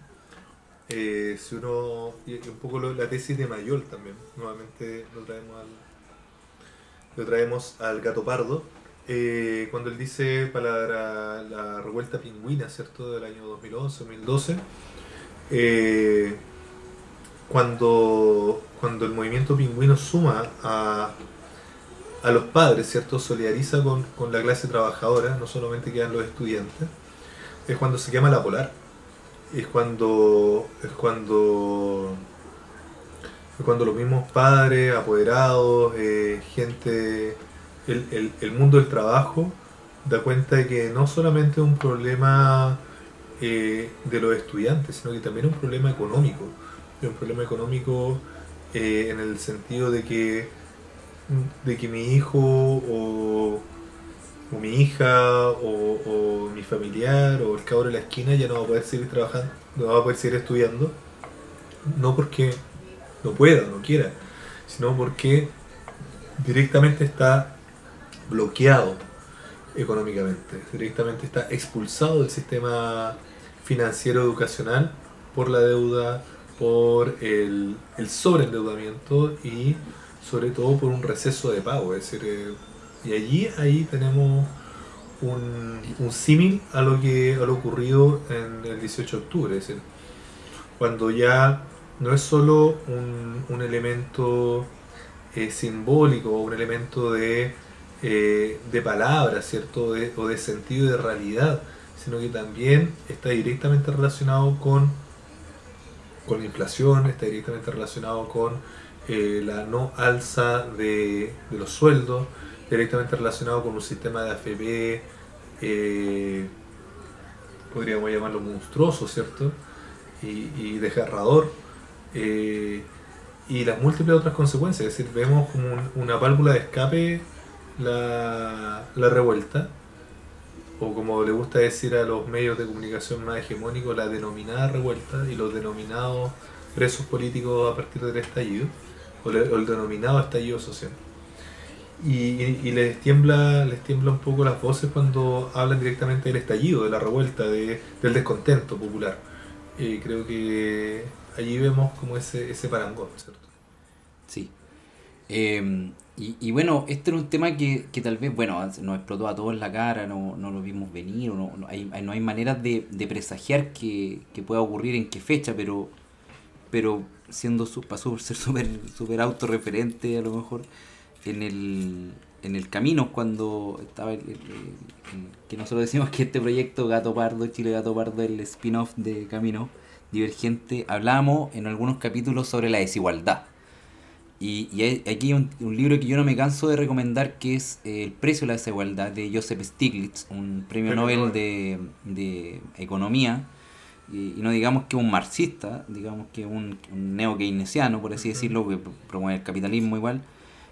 eh, si uno. Y y un poco lo- la tesis de Mayol también, nuevamente lo traemos al. Lo traemos al Gato Pardo, eh, cuando él dice para la, la revuelta pingüina, ¿cierto? Del año dos mil once, dos mil doce, eh, cuando, cuando el movimiento pingüino suma a, a los padres, ¿cierto? Solidariza con, con la clase trabajadora, no solamente quedan los estudiantes, es cuando se llama la Polar. Es cuando es cuando es cuando los mismos padres, apoderados, eh, gente, el, el, el mundo del trabajo da cuenta de que no solamente es un problema eh, de los estudiantes, sino que también es un problema económico. Es un problema económico eh, en el sentido de que de que mi hijo o o mi hija o, o mi familiar o el cabro de la esquina ya no va a poder seguir trabajando, no va a poder seguir estudiando, no porque no pueda o no quiera, sino porque directamente está bloqueado económicamente, directamente está expulsado del sistema financiero educacional por la deuda, por el, el sobreendeudamiento y sobre todo por un receso de pago. Es decir, eh, y allí ahí tenemos un, un símil a lo que a lo ocurrido en el dieciocho de octubre, es decir, cuando ya no es solo un, un elemento eh, simbólico, un elemento de, eh, de palabra, ¿cierto? De, o de sentido de realidad, sino que también está directamente relacionado con, con la inflación, está directamente relacionado con eh, la no alza de, de los sueldos, directamente relacionado con un sistema de A F P, eh, podríamos llamarlo monstruoso, ¿cierto? Y, y desgarrador, eh, y las múltiples otras consecuencias. Es decir, vemos como un, una válvula de escape la, la revuelta, o como le gusta decir a los medios de comunicación más hegemónicos, la denominada revuelta y los denominados presos políticos a partir del estallido, o, le, o el denominado estallido social. Y, y, y les tiembla les tiembla un poco las voces cuando hablan directamente del estallido, de la revuelta, de, del descontento popular. Eh, creo que allí vemos como ese, ese parangón, ¿cierto? Sí. Eh, y, y bueno, este era un tema que, que tal vez, bueno, nos explotó a todos en la cara, no, no lo vimos venir, o no, no hay, no hay maneras de, de presagiar que, que pueda ocurrir en qué fecha, pero pero siendo su, para ser súper super autorreferente a lo mejor en el, en el camino, cuando estaba el, el, el, el, que nosotros decimos que este proyecto Gato Pardo, Chile Gato Pardo, el spin-off de Camino Divergente, hablamos en algunos capítulos sobre la desigualdad. Y, y hay, aquí hay un, un libro que yo no me canso de recomendar, que es eh, El precio de la desigualdad, de Joseph Stiglitz, un premio Nobel de, de economía, y, y no digamos que un marxista, digamos que un, un neo-keynesiano, por así decirlo, que promueve el capitalismo igual.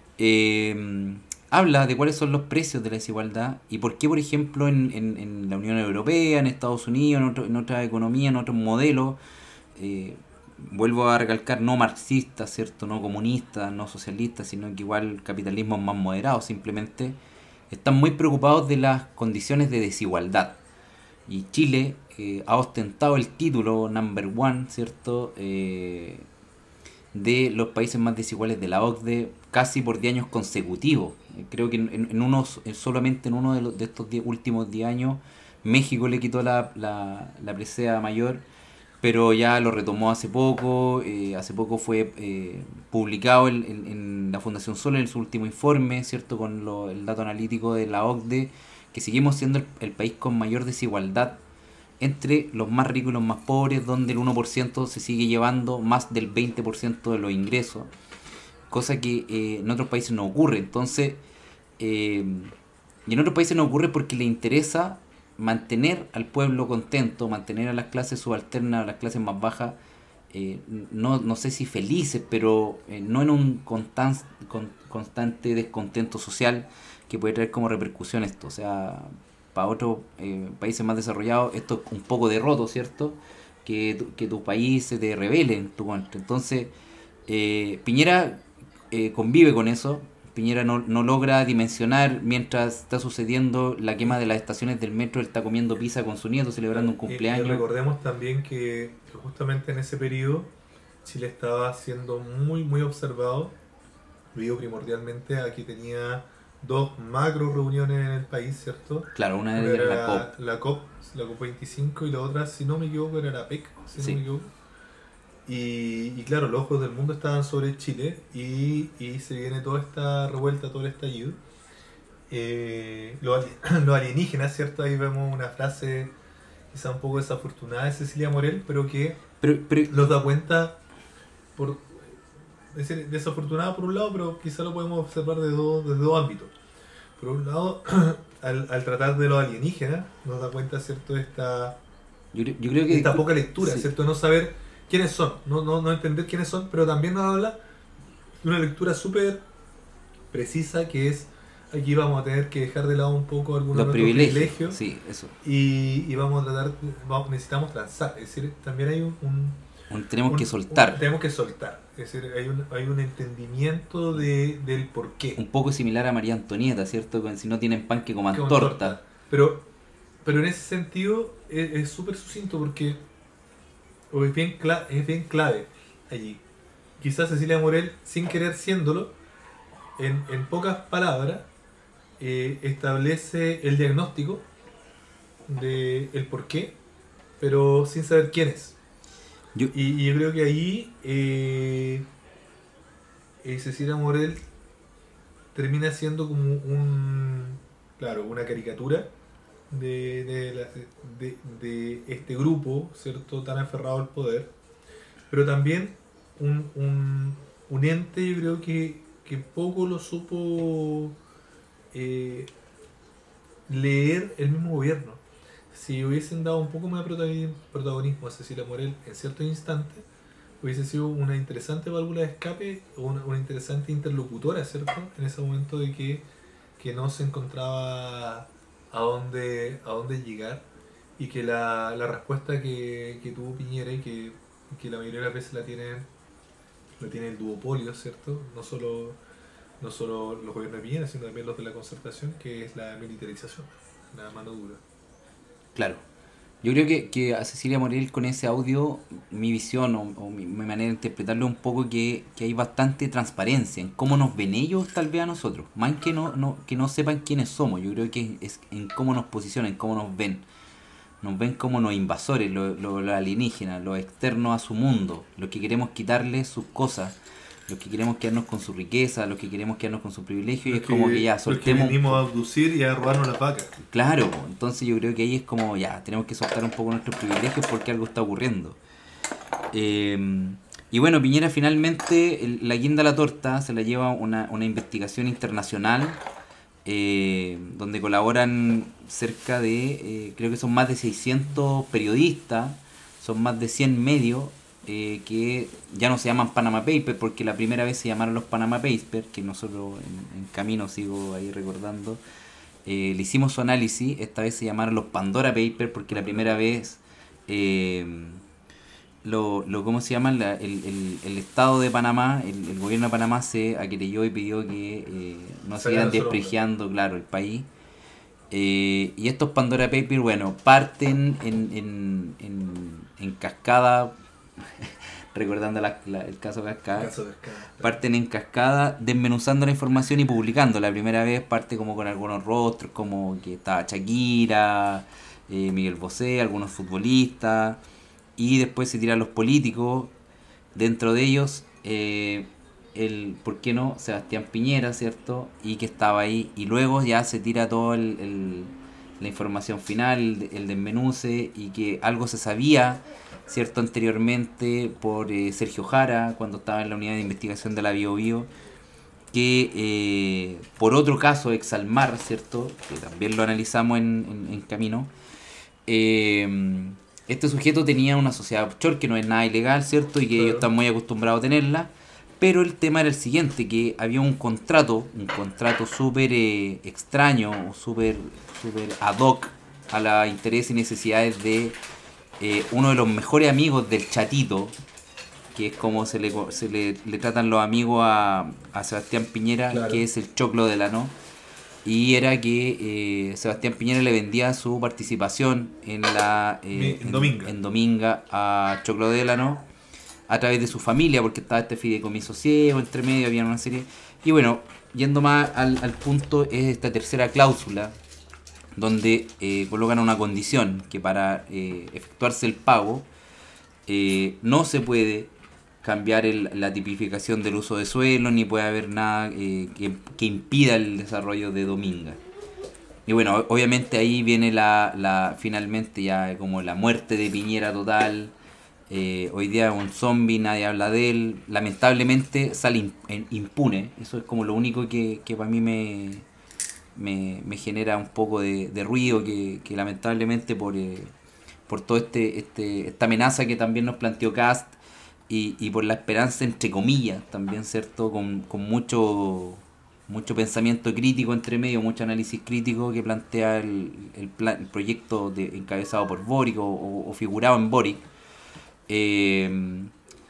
Eh, habla de cuáles son los precios de la desigualdad y por qué, por ejemplo, en, en, en la Unión Europea, en Estados Unidos, en, otro, en otra economía, en otros modelos, eh, vuelvo a recalcar, no marxistas, ¿cierto? No comunistas, no socialistas, sino que igual capitalismos más moderados, simplemente están muy preocupados de las condiciones de desigualdad. Y Chile eh, ha ostentado el título number one, ¿cierto? Eh, de los países más desiguales de la O C D E casi por diez años consecutivos. Creo que en, en unos, solamente en uno de, los, de estos diez, últimos diez años México le quitó la, la, la presea mayor, pero ya lo retomó hace poco. Eh, hace poco fue eh, publicado en, en, en la Fundación Sol en su último informe, ¿cierto? Con lo, el dato analítico de la O C D E, que seguimos siendo el, el país con mayor desigualdad entre los más ricos y los más pobres, donde el uno por ciento se sigue llevando más del veinte por ciento de los ingresos, cosa que eh, en otros países no ocurre. Entonces, eh, y en otros países no ocurre porque le interesa mantener al pueblo contento, mantener a las clases subalternas, a las clases más bajas, eh, no, no sé si felices, pero eh, no en un constan, con, constante descontento social que puede traer como repercusión esto. O sea, para otros eh, países más desarrollados esto es un poco derroto, ¿cierto? Que, tu, que tu país se te rebele en tu contra. Entonces, eh, Piñera eh, convive con eso. Piñera no, no logra dimensionar mientras está sucediendo la quema de las estaciones del metro. Él está comiendo pizza con su nieto, celebrando un cumpleaños. Y, y recordemos también que justamente en ese periodo Chile estaba siendo muy muy observado, debido primordialmente a que tenía dos macro reuniones en el país, ¿cierto? Claro, una de ellas era la COP. La COP, la COP veinticinco, y la otra, si no me equivoco, era la PEC, si sí. no me equivoco. Y, y claro, los ojos del mundo estaban sobre Chile y, y se viene toda esta revuelta, todo el estallido. Eh, los, los alienígenas, ¿cierto? Ahí vemos una frase quizá un poco desafortunada de Cecilia Morel, pero que pero, pero, nos da cuenta, por, es decir, desafortunada por un lado, pero quizá lo podemos observar de dos, desde dos ámbitos. Por un lado, al, al tratar de los alienígenas, nos da cuenta, ¿cierto?, de esta, yo, yo creo que esta poca lectura, sí. ¿Cierto? No saber quiénes son, no, no, no entender quiénes son, pero también nos habla de una lectura súper precisa, que es, aquí vamos a tener que dejar de lado un poco algunos los de nuestros privilegios, privilegios sí, eso. Y, y vamos a tratar, vamos, necesitamos transar, es decir, también hay un, un, Un- tenemos un- que soltar. un- tenemos que soltar. Es decir, hay un, hay un entendimiento de, del por qué. Un poco similar a María Antonieta, ¿cierto? Con- Si no tienen pan que coman Con torta. Pero, pero en ese sentido es es súper sucinto porque o es, bien cla- es bien clave allí. Quizás Cecilia Morel, sin querer siéndolo, en, en pocas palabras, eh, establece el diagnóstico de el por qué, pero sin saber quién es. Yo- Y, y yo creo que ahí eh, eh, Cecilia Morel termina siendo como un, claro, una caricatura de, de, la- de- de este grupo, ¿cierto?, tan aferrado al poder, pero también un, un, un ente, yo creo que, que poco lo supo eh, leer el mismo gobierno. Si hubiesen dado un poco más de protagoni- protagonismo a Cecilia Morel en ciertos instantes, hubiese sido una interesante válvula de escape o una, una interesante interlocutora, ¿cierto? En ese momento de que, que no se encontraba a dónde, a dónde llegar y que la, la respuesta que, que tuvo Piñera y que, que la mayoría de las veces la tiene, la tiene el duopolio, ¿cierto? No solo, no solo los gobiernos de Piñera, sino también los de la concertación, que es la militarización, la mano dura. Claro. Yo creo que, que a Cecilia Morel con ese audio, mi visión o, o mi, mi manera de interpretarlo es un poco que, que hay bastante transparencia en cómo nos ven ellos tal vez a nosotros. Más que no, no, que no sepan quiénes somos, yo creo que es en cómo nos posicionan, en cómo nos ven. Nos ven como los invasores, los lo, lo alienígenas, los externos a su mundo, los que queremos quitarle sus cosas, los que queremos quedarnos con su riqueza, los que queremos quedarnos con su privilegio, y es como que ya Los que soltemos. venimos a abducir y a robarnos las vacas. Claro, entonces yo creo que ahí es como ya, tenemos que soltar un poco nuestros privilegios porque algo está ocurriendo. Eh, y bueno, Piñera finalmente, el- la guinda a la torta se la lleva una, una investigación internacional eh, donde colaboran cerca de, eh, creo que son más de seiscientos periodistas, son más de cien medios eh, que ya no se llaman Panama Papers porque la primera vez se llamaron los Panama Papers, que nosotros en, en camino sigo ahí recordando. Eh, le hicimos su análisis, esta vez se llamaron los Pandora Papers porque la primera vez eh, lo, lo ¿cómo se llama? La- el, el, el Estado de Panamá, el, el gobierno de Panamá se aquerelló y pidió que eh, no siguieran Sacaran su nombre. desprestigiando, claro, el país. Eh, y estos Pandora Papers, bueno, parten en, en, en, en cascada, recordando la- la- el caso Cascada, Caso de escala. parten en cascada desmenuzando la información y publicando. La primera vez parte como con algunos rostros, como que estaba Shakira, eh, Miguel Bosé, algunos futbolistas, y después se tiran los políticos, dentro de ellos eh, el, ¿por qué no? Sebastián Piñera, ¿cierto? Y que estaba ahí, y luego ya se tira todo el, el- la información final, el, el desmenuce, y que algo se sabía, ¿cierto? Anteriormente por eh, Sergio Jara, cuando estaba en la unidad de investigación de la Bio Bio, que eh, por otro caso, Exalmar, ¿cierto? Que también lo analizamos en, en, en camino. eh, este sujeto tenía una sociedad offshore que no es nada ilegal, ¿cierto? Y que ellos Claro. están muy acostumbrados a tenerla. Pero el tema era el siguiente, que había un contrato, un contrato súper eh, extraño, súper súper ad hoc a los intereses y necesidades de eh, uno de los mejores amigos del Chatito, que es como se le, co- se le, le tratan los amigos a, a Sebastián Piñera, Claro. que es el choclo de la no. Y era que eh, Sebastián Piñera le vendía su participación en la eh, En Dominga. en Dominga a Choclo de Delano a través de su familia, porque estaba este fideicomiso ciego, entre medio había una serie. Y bueno, yendo más al, al punto, es esta tercera cláusula, donde eh, colocan una condición, que para eh, efectuarse el pago, eh, no se puede cambiar el- la tipificación del uso de suelo, ni puede haber nada eh, que, que impida el desarrollo de Dominga. Y bueno, o- obviamente ahí viene la, la finalmente ya como la muerte de Piñera total. Eh, hoy día es un zombie, nadie habla de él. Lamentablemente sale im- en- impune. Eso es como lo único que, que para mí me, me, me genera un poco de, de ruido, que, que lamentablemente por, eh, por todo este, este esta amenaza que también nos planteó Cast, y, y por la esperanza entre comillas también, cierto, con, con mucho mucho pensamiento crítico entre medio, mucho análisis crítico que plantea el, el, plan, el proyecto de, encabezado por Boric o, o- o figurado en Boric. Eh,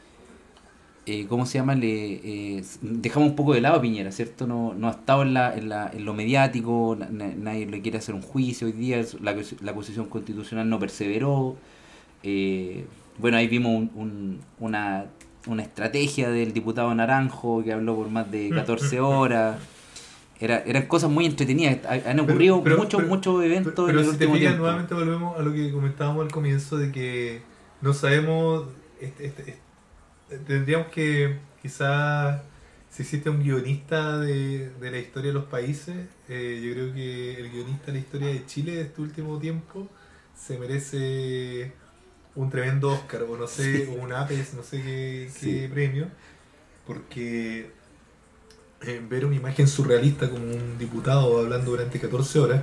eh, ¿Cómo se llama? Le, eh, dejamos un poco de lado a Piñera, ¿cierto? No, no ha estado en, la, en, la, en lo mediático, na, nadie le quiere hacer un juicio hoy día, la, la acusación constitucional no perseveró. Eh, bueno, ahí vimos un, un, una, una estrategia del diputado Naranjo que habló por más de catorce horas. Era, eran cosas muy entretenidas. Han ocurrido pero, pero, muchos, pero, muchos eventos pero, pero en el si último te fijas, tiempo. Nuevamente volvemos a lo que comentábamos al comienzo de que no sabemos. Este, este, este, tendríamos que quizás, si existe un guionista de, de la historia de los países, eh, yo creo que el guionista de la historia de Chile de este último tiempo se merece un tremendo Oscar, o no sé, sí. o un APES, no sé qué, qué sí. premio, porque eh, ver una imagen surrealista como un diputado hablando durante catorce horas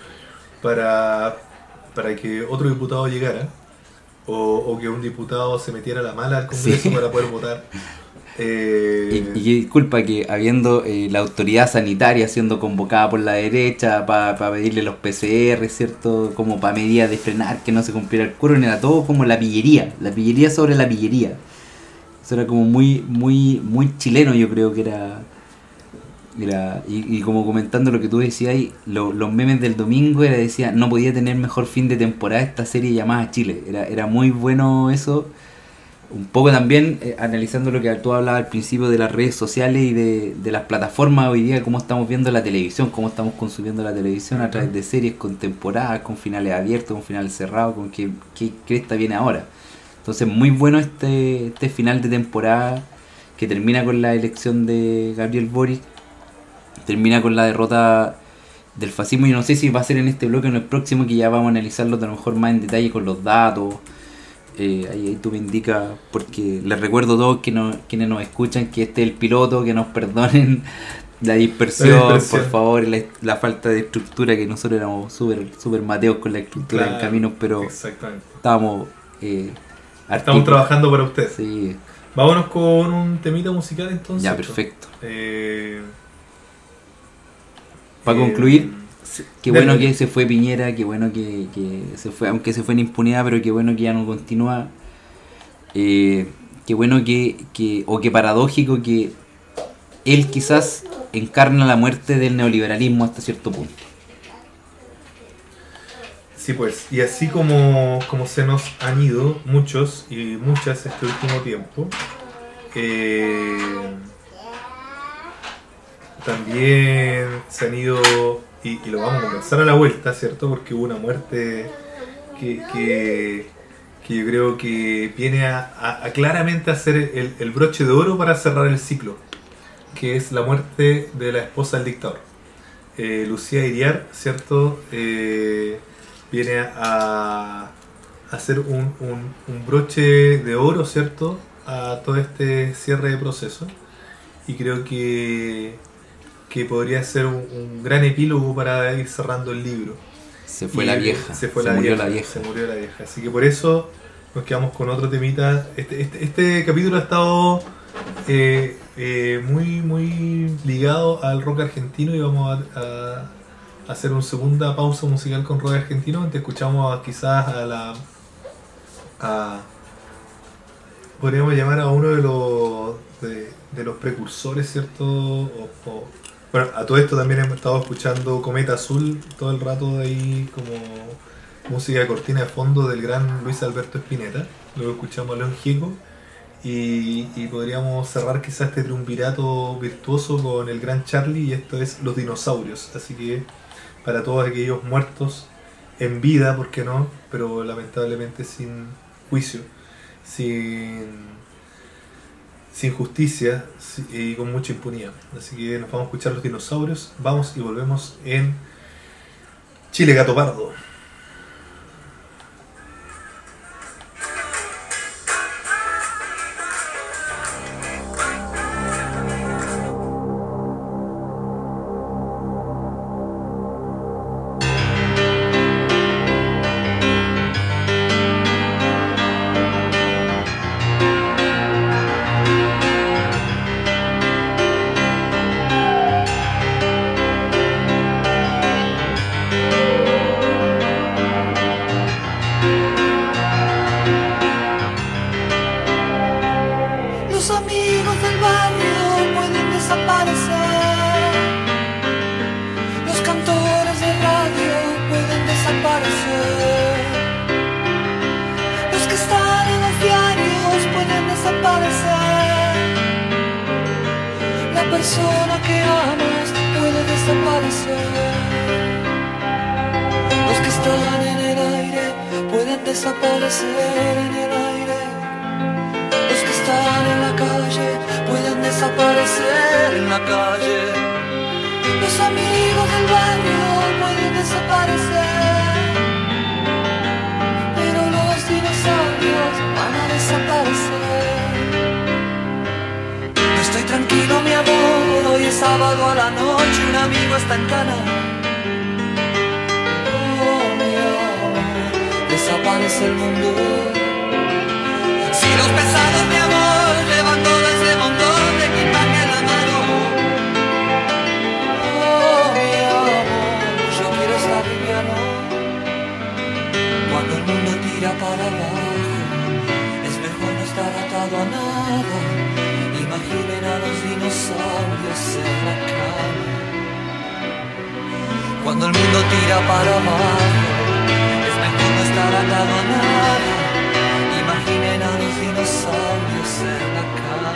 para, para que otro diputado llegara, o, o que un diputado se metiera a la mala al Congreso sí. para poder votar. Eh... Y, y disculpa que habiendo eh, la autoridad sanitaria siendo convocada por la derecha para pa pedirle los P C R, ¿cierto? Como para medidas de frenar que no se cumpliera el quórum, era todo como la pillería, la pillería sobre la pillería. Eso era como muy, muy, muy chileno, yo creo que era. era y, y como comentando lo que tú decías ahí, lo, los memes del domingo era decía, no podía tener mejor fin de temporada esta serie llamada Chile. Era, era muy bueno eso. Un poco también eh, analizando lo que tú hablabas al principio de las redes sociales y de, de las plataformas hoy día, cómo estamos viendo la televisión, cómo estamos consumiendo la televisión a través de series con temporadas, con finales abiertos, con finales cerrados, con qué, qué cresta viene ahora. Entonces muy bueno este, este final de temporada que termina con la elección de Gabriel Boric, termina con la derrota del fascismo. Yo no sé si va a ser en este bloque o en el próximo, que ya vamos a analizarlo a lo mejor más en detalle con los datos. Eh, ahí, ahí tú me indicas, porque les recuerdo a todos que no, quienes nos escuchan que este es el piloto, que nos perdonen la dispersión, la dispersión. Por favor, la, la falta de estructura, que nosotros éramos súper super mateos con la estructura claro, en caminos, pero estábamos eh, estamos trabajando para usted. Sí. Vámonos con un temita musical entonces. Ya, perfecto. Eh, para eh, concluir, qué bueno que se fue Piñera, qué bueno que, que se fue, aunque se fue en impunidad, pero qué bueno que ya no continúa. Eh, qué bueno que, que, o qué paradójico que él quizás encarna la muerte del neoliberalismo hasta cierto punto. Sí, pues, y así como, como se nos han ido muchos y muchas este último tiempo, eh, también se han ido, y, y lo vamos a conversar a la vuelta, ¿cierto? Porque hubo una muerte que, que, que yo creo que viene a, a, a claramente a ser el, el broche de oro para cerrar el ciclo, que es la muerte de la esposa del dictador. Eh, Lucía Iriar, ¿cierto? Eh, viene a, a hacer un, un, un broche de oro, ¿cierto? A todo este cierre de proceso. Y creo que, que podría ser un, un gran epílogo para ir cerrando el libro. Se fue y la vieja. Se, fue se la murió vieja, la vieja. Se murió la vieja. Así que por eso nos quedamos con otro temita. Este, este, este capítulo ha estado eh, eh, muy, muy ligado al rock argentino y vamos a... a hacer una segunda pausa musical con rock argentino, donde escuchamos a, quizás a la a, podríamos llamar a uno de los de, de los precursores, ¿cierto? O, o, bueno, a todo esto también hemos estado escuchando Cometa Azul todo el rato de ahí como música de cortina de fondo del gran Luis Alberto Spinetta. Luego escuchamos a León Gieco y, y podríamos cerrar quizás este triunvirato virtuoso con el gran Charlie, y esto es Los Dinosaurios. Así que para todos aquellos muertos en vida, ¿por qué no? Pero lamentablemente sin juicio, sin, sin justicia y con mucha impunidad. Así que nos vamos a escuchar Los Dinosaurios. Vamos y volvemos en Chile Gato Pardo. persona que amas puede desaparecer. Los que están en el aire pueden desaparecer en el aire. Los que están en la calle pueden desaparecer en la calle. Los amigos del barrio pueden desaparecer, pero los dinosaurios van a desaparecer. No estoy tranquilo, mi amor, hoy es sábado a la noche, un amigo está en cana. Oh, mi amor, desaparece el mundo. Si los pesados, mi amor, llevan todo ese montón de equipaje en la mano. Oh, mi amor, yo quiero estar liviano. Cuando el mundo tira para abajo, es mejor no estar atado a nada. Imaginen a los dinosaurios en la cama. Cuando el mundo tira para abajo, es mejor no estar atado a nada. Imaginen a los dinosaurios en la cama.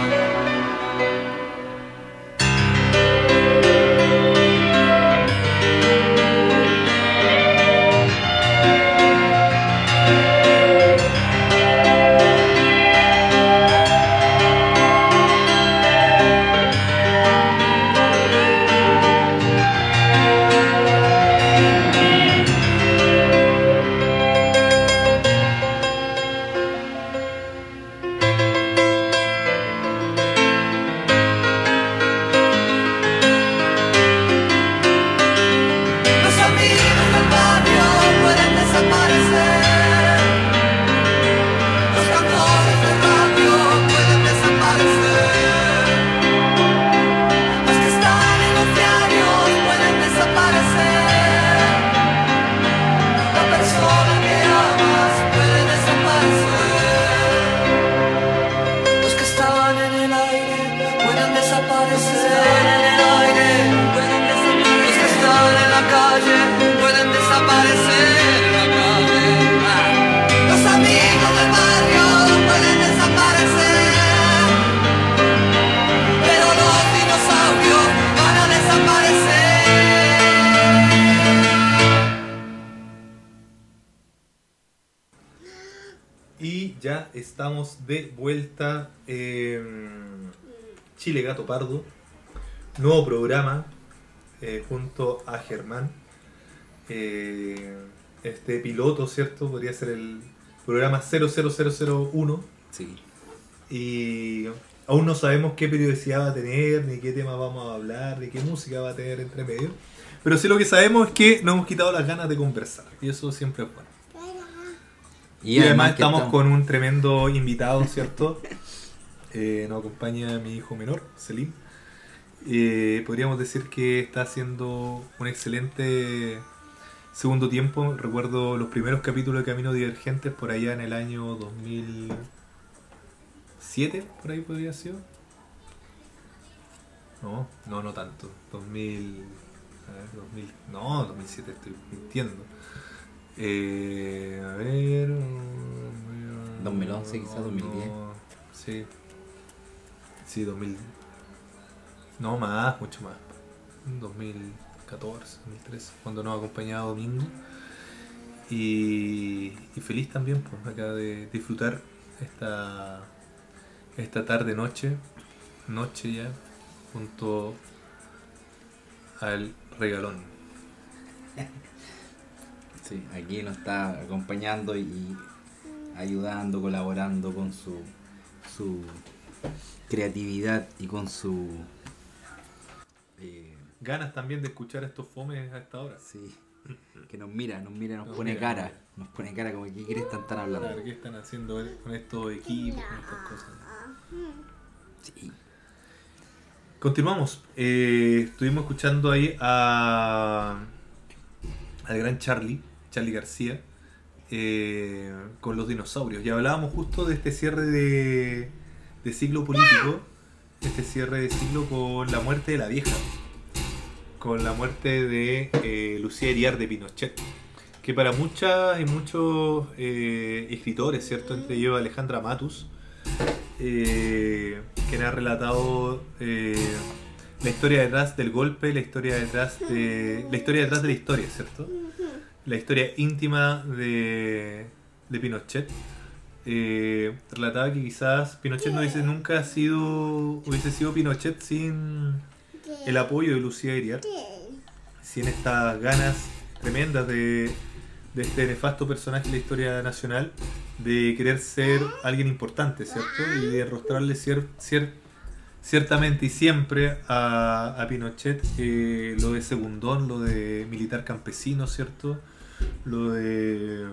Estamos de vuelta en Chile Gato Pardo, nuevo programa eh, junto a Germán. Eh, este piloto, ¿cierto? Podría ser el programa cero cero cero cero uno. Sí. Y aún no sabemos qué periodicidad va a tener, ni qué tema vamos a hablar, ni qué música va a tener entre medio. Pero sí lo que sabemos es que nos hemos quitado las ganas de conversar, y eso siempre es bueno. Y, y además, además estamos, estamos con un tremendo invitado, ¿cierto? Eh, nos acompaña mi hijo menor, Selim. Eh, podríamos decir que está haciendo un excelente segundo tiempo. Recuerdo los primeros capítulos de Camino Divergentes por allá en el año dos mil siete, por ahí podría ser. No, no, no tanto. dos mil, a ver, dos mil, no, dos mil siete estoy mintiendo. Eh, a ver... dos mil once quizás, dos mil diez. No, sí. Sí, dos mil... No, más, mucho más. dos mil catorce, dos mil trece, cuando nos ha acompañado Domingo. Y, y feliz también, pues, acá de disfrutar esta, esta tarde, noche, noche ya, junto al regalón. Sí, aquí nos está acompañando y ayudando, colaborando con su, su creatividad y con su... Eh, ganas también de escuchar estos fomes a esta hora. Sí, que nos mira, nos mira, nos, nos pone mira, cara, mira. nos pone cara como que ¿qué están tan hablando? Claro, ¿qué están haciendo con estos equipos, con estas cosas? Sí. Continuamos. Eh, estuvimos escuchando ahí a al gran Charlie, Charlie García, eh, con los dinosaurios. Y hablábamos justo de este cierre de, de ciclo político, este cierre de ciclo con la muerte de la vieja, con la muerte de eh, Lucía Iriar de Pinochet, que para muchas y muchos eh, escritores, ¿cierto? Entre ellos Alejandra Matus, eh, quien ha relatado eh, la historia detrás del golpe, la historia detrás de la historia detrás de la historia, ¿cierto? La historia íntima de, de Pinochet. Eh, relataba que quizás Pinochet no hubiese nunca sido hubiese sido Pinochet sin el apoyo de Lucía Iriart, sin estas ganas tremendas de, de este nefasto personaje de la historia nacional de querer ser alguien importante, ¿cierto? Y de enrostrarle cier, cier, ciertamente y siempre a, a Pinochet eh, lo de segundón, lo de militar campesino, ¿cierto? Lo de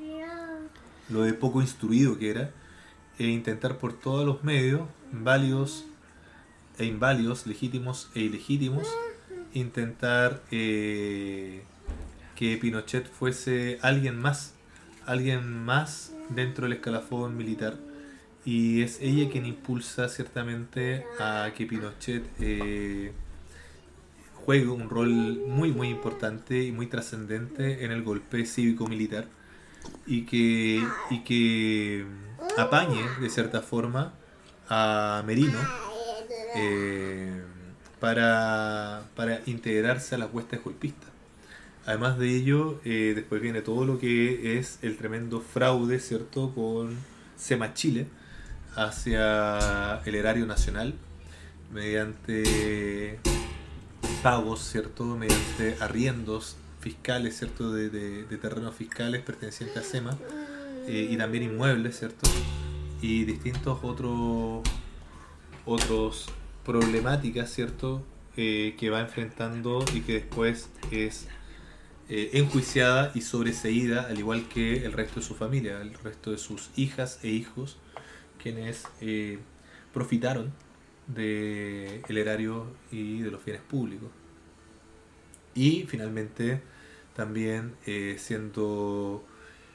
lo de poco instruido que era, e intentar por todos los medios, válidos e inválidos, legítimos e ilegítimos, intentar eh, que Pinochet fuese alguien más, alguien más dentro del escalafón militar, y es ella quien impulsa ciertamente a que Pinochet eh, juegue un rol muy muy importante y muy trascendente en el golpe cívico-militar, y que, y que apañe de cierta forma a Merino eh, para, para integrarse a las huestes golpistas. Además de ello, eh, después viene todo lo que es el tremendo fraude, ¿cierto?, con SEMA Chile hacia el erario nacional mediante pagos, ¿cierto?, mediante arriendos fiscales, ¿cierto?, de, de, de terrenos fiscales pertenecientes a SEMA, eh, y también inmuebles, ¿cierto?, y distintos otros otros problemáticas, ¿cierto?, eh, que va enfrentando y que después es eh, enjuiciada y sobreseída, al igual que el resto de su familia, el resto de sus hijas e hijos, quienes eh, profitaron del erario y de los bienes públicos. Y finalmente también eh, siendo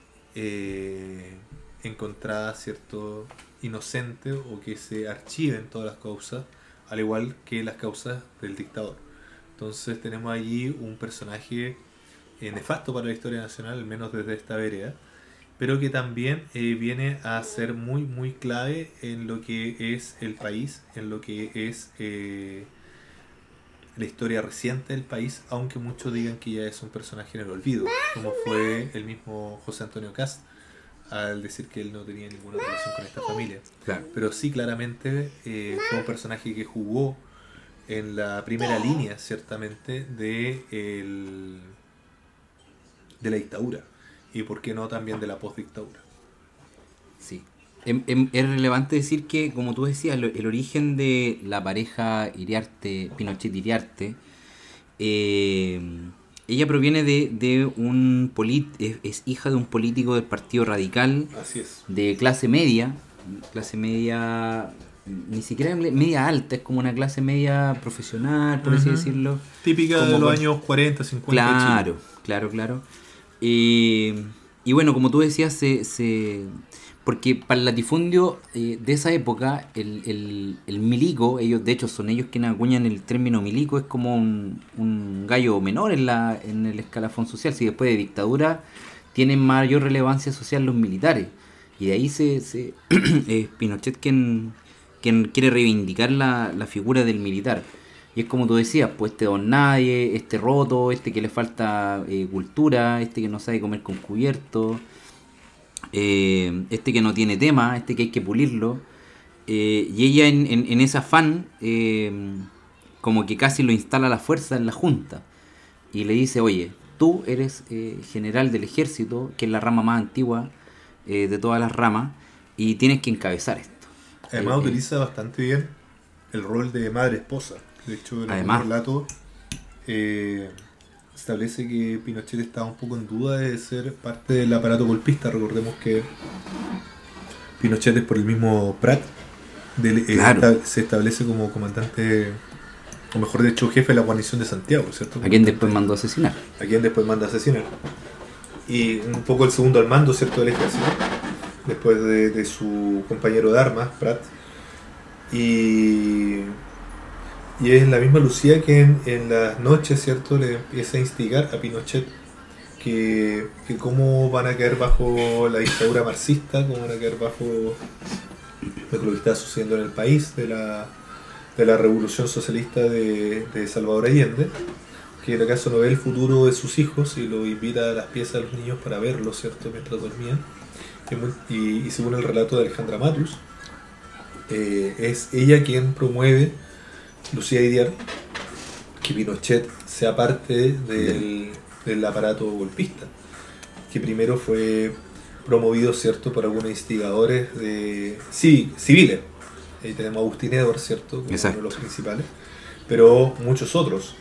eh, encontrada, ¿cierto?, inocente, o que se archiven todas las causas, al igual que las causas del dictador. Entonces tenemos allí un personaje eh, nefasto para la historia nacional, al menos desde esta vereda, pero que también eh, viene a ser muy muy clave en lo que es el país, en lo que es eh, la historia reciente del país, aunque muchos digan que ya es un personaje en el olvido, como fue el mismo José Antonio Kast al decir que él no tenía ninguna relación con esta familia. Claro. Pero sí, claramente eh, fue un personaje que jugó en la primera línea, ciertamente, de, el, de la dictadura, y por qué no también de la postdictadura. Sí. Es relevante decir que, como tú decías, el origen de la pareja Iriarte, Pinochet-Iriarte, eh, ella proviene de, de un polit, es, es hija de un político del Partido Radical. Así es. De clase media, clase media, ni siquiera media alta, es como una clase media profesional, por uh-huh. así decirlo. Típica como de los con... años cuarenta, cincuenta. Claro, claro, claro. Eh, y bueno, como tú decías, se... se porque para el latifundio eh, de esa época, el, el, el milico, ellos de hecho son ellos quienes acuñan el término milico, es como un, un gallo menor en, la, en el escalafón social. Si después de dictadura tienen mayor relevancia social los militares. Y de ahí se, se es Pinochet quien, quien quiere reivindicar la, la figura del militar. Y es como tú decías, pues este don nadie, este roto, este que le falta eh, cultura, este que no sabe comer con cubierto, eh, este que no tiene tema, este que hay que pulirlo. Eh, y ella en, en, en ese afán, eh, como que casi lo instala a la fuerza en la junta. Y le dice, oye, tú eres eh, general del ejército, que es la rama más antigua eh, de todas las ramas, y tienes que encabezar esto. Además eh, utiliza eh, bastante bien el rol de madre-esposa. De hecho, en el relato eh, establece que Pinochet estaba un poco en duda de ser parte del aparato golpista. Recordemos que Pinochet es por el mismo Prat, del, claro. eh, se establece como comandante, o mejor dicho, jefe de la guarnición de Santiago, ¿cierto? A quien después mandó a asesinar. A quien después manda a asesinar. Y un poco el segundo al mando, ¿cierto?, del ejército, después de, de su compañero de armas, Prat. Y... Y es la misma Lucía que en, en las noches, ¿cierto?, le empieza a instigar a Pinochet que, que cómo van a caer bajo la dictadura marxista, cómo van a caer bajo de lo que estaba sucediendo en el país, de la, de la revolución socialista de, de Salvador Allende, que en el caso no ve el futuro de sus hijos y lo invita a las piezas de los niños para verlo, ¿cierto?, mientras dormían. Y, y, y según el relato de Alejandra Matus, eh, es ella quien promueve, Lucía Iriar, que Pinochet sea parte del, del aparato golpista, que primero fue promovido, ¿cierto?, por algunos instigadores de sí, civiles. Ahí tenemos a Agustín Edwards, ¿cierto?, como Exacto. uno de los principales, pero muchos otros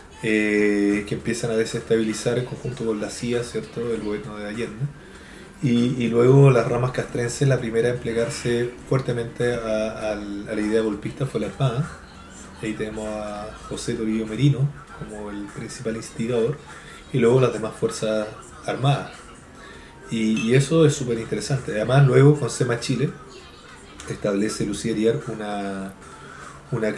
eh, que empiezan a desestabilizar en conjunto con la C I A, ¿cierto?, el gobierno de Allende. Y, y luego las ramas castrenses, la primera en plegarse fuertemente a, a, a la idea golpista fue la Armada. Ahí tenemos a José Toribio Merino como el principal instigador, y luego las demás fuerzas armadas. Y, y eso es súper interesante. Además, luego con SEMA Chile establece Lucía Iriar una, una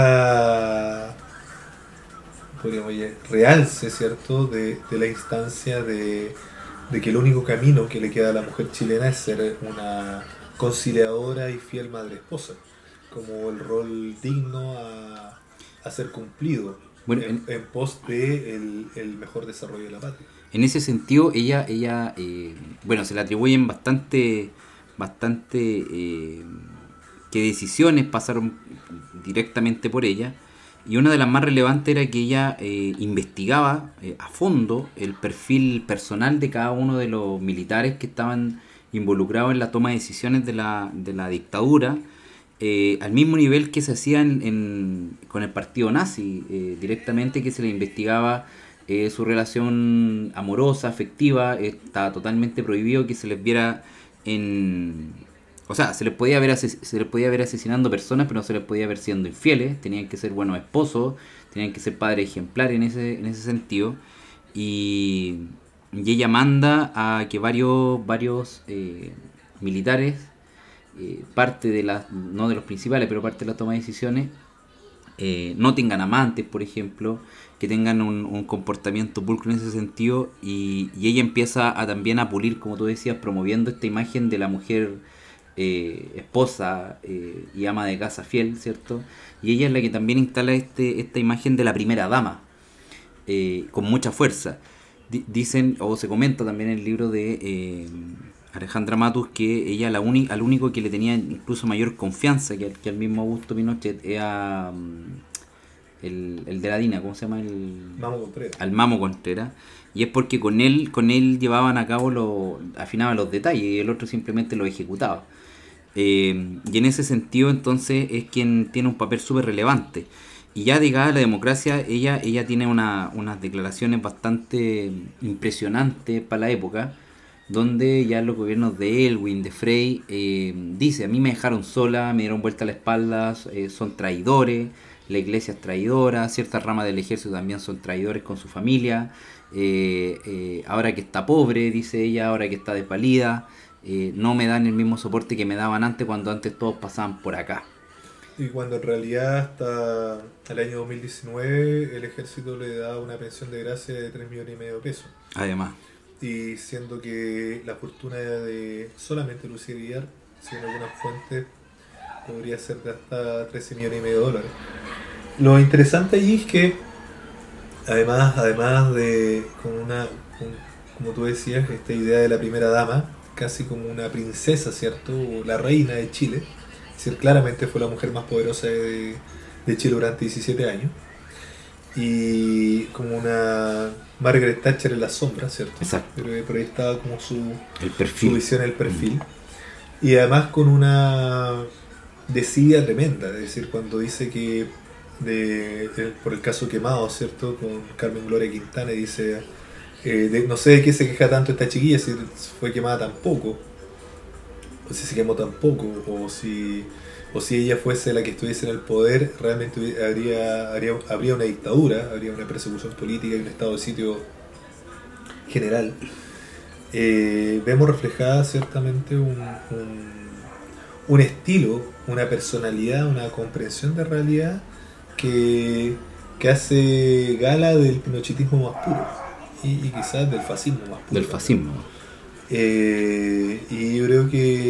clara, podríamos decir, realce, ¿cierto?, de, de la instancia de, de que el único camino que le queda a la mujer chilena es ser una conciliadora y fiel madre esposa, como el rol digno a, a ser cumplido, bueno, en, en, en pos de el, el mejor desarrollo de la patria. En ese sentido, ella, ella eh, bueno, se le atribuyen bastante, bastante eh, que decisiones pasaron directamente por ella, y una de las más relevantes era que ella eh, investigaba eh, a fondo el perfil personal de cada uno de los militares que estaban involucrados en la toma de decisiones de la, de la dictadura, eh, al mismo nivel que se hacía en, en, con el partido nazi, eh, directamente, que se le investigaba eh, su relación amorosa, afectiva. eh, estaba totalmente prohibido que se les viera en... O sea, se les podía ver ases- se les podía ver asesinando personas, pero no se les podía ver siendo infieles. Tenían que ser buenos esposos, tenían que ser padres ejemplares en ese, en ese sentido. Y, y ella manda a que varios, varios eh, militares, eh, parte de las, no de los principales, pero parte de la toma de decisiones, eh, no tengan amantes, por ejemplo, que tengan un, un comportamiento pulcro en ese sentido. Y, y ella empieza a también a pulir, como tú decías, promoviendo esta imagen de la mujer Eh, esposa eh, y ama de casa fiel, ¿cierto? Y ella es la que también instala este, esta imagen de la primera dama, eh, con mucha fuerza. D- dicen, o se comenta también en el libro de eh, Alejandra Matus, que ella la uni- al único que le tenía incluso mayor confianza que, que al mismo Augusto Pinochet era um, el, el de la D I N A, ¿cómo se llama? El Mamo Contreras. Al Mamo Contreras. Y es porque con él, con él llevaban a cabo, lo, afinaban los detalles, y el otro simplemente lo ejecutaba. Eh, y en ese sentido, entonces, es quien tiene un papel súper relevante. Y ya llegada a la democracia, ella, ella tiene una, unas declaraciones bastante impresionantes para la época, donde ya los gobiernos de Elwin, de Frey, eh, dice: a mí me dejaron sola, me dieron vuelta a la espalda, eh, son traidores, la iglesia es traidora, ciertas ramas del ejército también son traidores con su familia, eh, eh, ahora que está pobre, dice ella, ahora que está despalida, Eh, no me dan el mismo soporte que me daban antes, cuando antes todos pasaban por acá. Y cuando en realidad hasta el año dos mil diecinueve el ejército le da una pensión de gracia de tres millones y medio de pesos. Además. Y siendo que la fortuna de solamente Lucía Iriar, según algunas fuentes, podría ser de hasta trece millones y medio de dólares. Lo interesante allí es que además, además de con una, con, como tú decías, esta idea de la primera dama, casi como una princesa, ¿cierto? La reina de Chile. Es decir, claramente fue la mujer más poderosa de, de Chile durante diecisiete años. Y como una Margaret Thatcher en la sombra, ¿cierto? Exacto. Pero por ahí estaba como su, el perfil. su visión, el perfil. Mm. Y además con una desidia tremenda. Es decir, cuando dice que, de, de, por el caso Quemado, ¿cierto? Con Carmen Gloria Quintana, dice... Eh, de, no sé de qué se queja tanto esta chiquilla, si fue quemada tan poco, o si se quemó tan poco, o si, o si ella fuese la que estuviese en el poder, realmente habría, habría, habría una dictadura, habría una persecución política y un estado de sitio general. Eh, vemos reflejada ciertamente un, un, un estilo, una personalidad, una comprensión de realidad que, que hace gala del pinochetismo más puro. Y, y quizás del fascismo más puro. Del fascismo. Eh, y yo creo que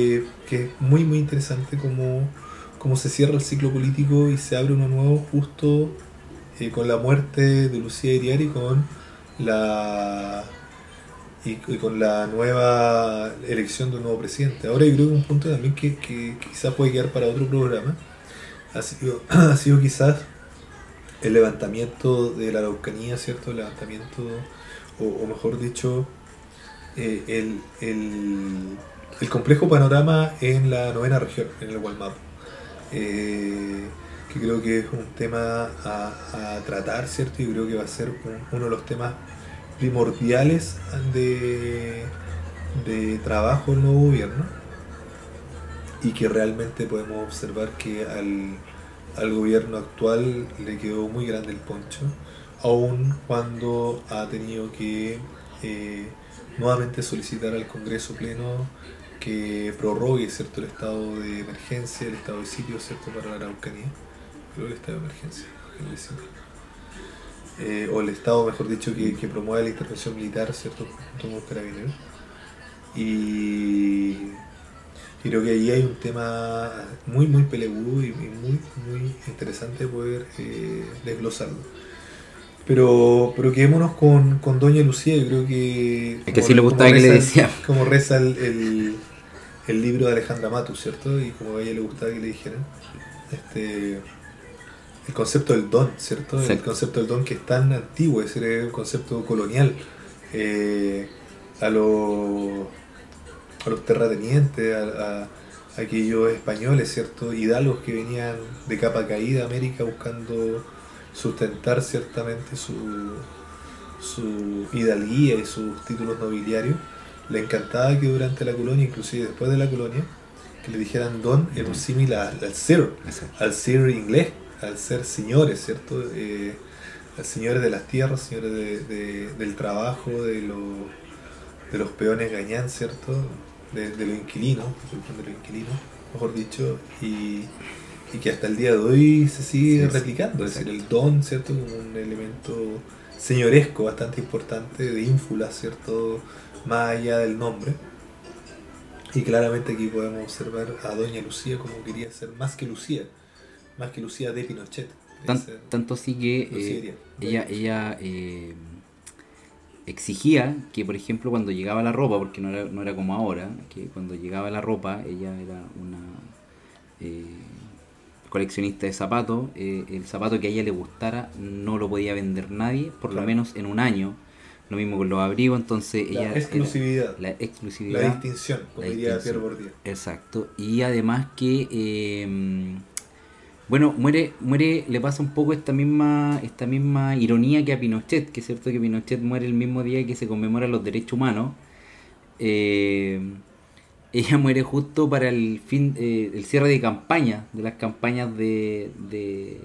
que es muy muy interesante cómo, cómo se cierra el ciclo político y se abre uno nuevo justo eh, con la muerte de Lucía Iriar y con la y, y con la nueva elección de un nuevo presidente. Ahora yo creo que un punto también que, que, que quizás puede quedar para otro programa ha sido, ha sido quizás el levantamiento de la Araucanía, ¿cierto? El levantamiento, o, o mejor dicho, eh, el, el, el complejo panorama en la novena región, en el Gualmapu, eh, que creo que es un tema a, a tratar, ¿cierto? Y creo que va a ser un, uno de los temas primordiales de, de trabajo del nuevo gobierno, y que realmente podemos observar que al al gobierno actual le quedó muy grande el poncho, aun cuando ha tenido que eh, nuevamente solicitar al Congreso Pleno que prorrogue, ¿cierto?, el estado de emergencia, el estado de sitio, ¿cierto?, para la Araucanía. Creo que el estado de emergencia, el sitio. Eh, o el estado, mejor dicho, que, que promueva la intervención militar, ¿cierto?, junto con los carabineros. Y creo que ahí hay un tema muy muy peleagudo y muy muy interesante poder eh, desglosarlo. Pero, pero quedémonos con, con Doña Lucía. Yo creo que... Es que sí le gustaba que le decía. Como reza el, el, el libro de Alejandra Matus, ¿cierto? Y como a ella le gustaba que le dijeran. Este, el concepto del don, ¿cierto? Sí. El concepto del don que es tan antiguo, es decir, es un concepto colonial. Eh, a los... a los terratenientes, a, a, a aquellos españoles, ¿cierto?, hidalgos que venían de capa caída a América buscando sustentar ciertamente su, su hidalguía y sus títulos nobiliarios. Le encantaba que durante la colonia, inclusive después de la colonia, que le dijeran don era un símil al, al sir, al sir inglés, al ser señores, ¿cierto? Eh, señores de las tierras, señores de, de, del trabajo, de los de los peones gañán, ¿cierto? De, de los inquilinos, de los inquilinos, mejor dicho, y, y que hasta el día de hoy se sigue sí, replicando, es decir, el don, ¿cierto?, como un elemento señoresco bastante importante, de ínfula, ¿cierto?, más allá del nombre. Y claramente aquí podemos observar a Doña Lucía como quería ser más que Lucía, más que Lucía de Pinochet. Tan, tanto así que eh, ella, ella eh, exigía que, por ejemplo, cuando llegaba la ropa, porque no era, no era como ahora, que cuando llegaba la ropa, ella era una eh, coleccionista de zapatos, eh, el zapato que a ella le gustara no lo podía vender nadie, por claro. lo menos en un año. Lo mismo con los abrigos, entonces la ella... Exclusividad. La exclusividad. La distinción, como diría Pierre Bourdieu. Exacto. Y además que... Eh, Bueno, muere, muere, le pasa un poco esta misma, esta misma ironía que a Pinochet, que es cierto que Pinochet muere el mismo día que se conmemoran los derechos humanos. Eh, ella muere justo para el fin, eh, el cierre de campaña, de las campañas de, de,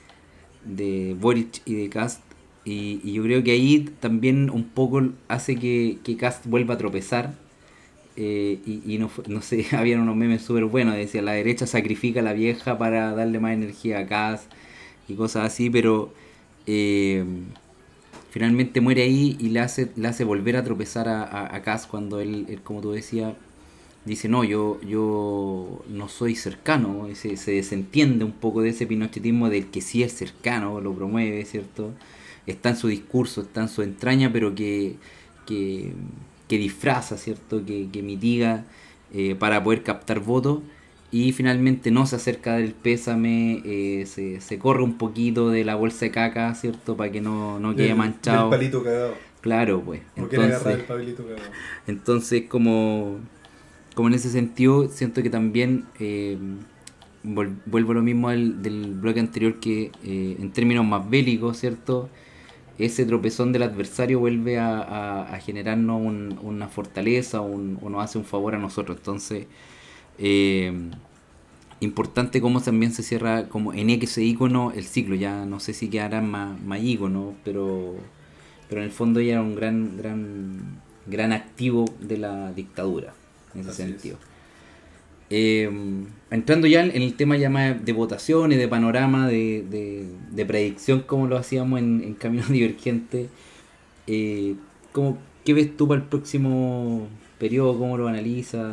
de Boric y de Kast. Y, y yo creo que ahí también un poco hace que, que Kast vuelva a tropezar. Eh, y, y no, no sé, habían unos memes súper buenos, decía la derecha sacrifica a la vieja para darle más energía a Kast y cosas así, pero eh, finalmente muere ahí y le hace, le hace volver a tropezar a, a, a Kast cuando él, él, como tú decías, dice no, yo, yo no soy cercano, se, se desentiende un poco de ese pinochetismo del que sí es cercano, lo promueve, ¿cierto? Está en su discurso, está en su entraña, pero que... que que disfraza, ¿cierto?, que, que mitiga eh, para poder captar votos, y finalmente no se acerca del pésame, eh, se, se corre un poquito de la bolsa de caca, ¿cierto?, para que no, no quede del, manchado. Del palito cagado. Claro, pues. ¿Por qué le agarra el palito cagado? Entonces, como, como en ese sentido, siento que también eh, vuelvo a lo mismo del, del bloque anterior, que eh, en términos más bélicos, ¿cierto?, ese tropezón del adversario vuelve a, a, a generarnos un, una fortaleza, un, o nos hace un favor a nosotros. Entonces, eh, importante cómo también se cierra como en ese ícono el ciclo. Ya no sé si quedarán más, más íconos, pero, pero en el fondo ya era un gran, gran, gran activo de la dictadura, en ese Así sentido. Es. Eh, entrando ya en el tema ya más de votaciones, de panorama, de, de, de predicción, como lo hacíamos en, en Caminos Divergentes, eh, ¿cómo, ¿qué ves tú para el próximo periodo? ¿Cómo lo analizas?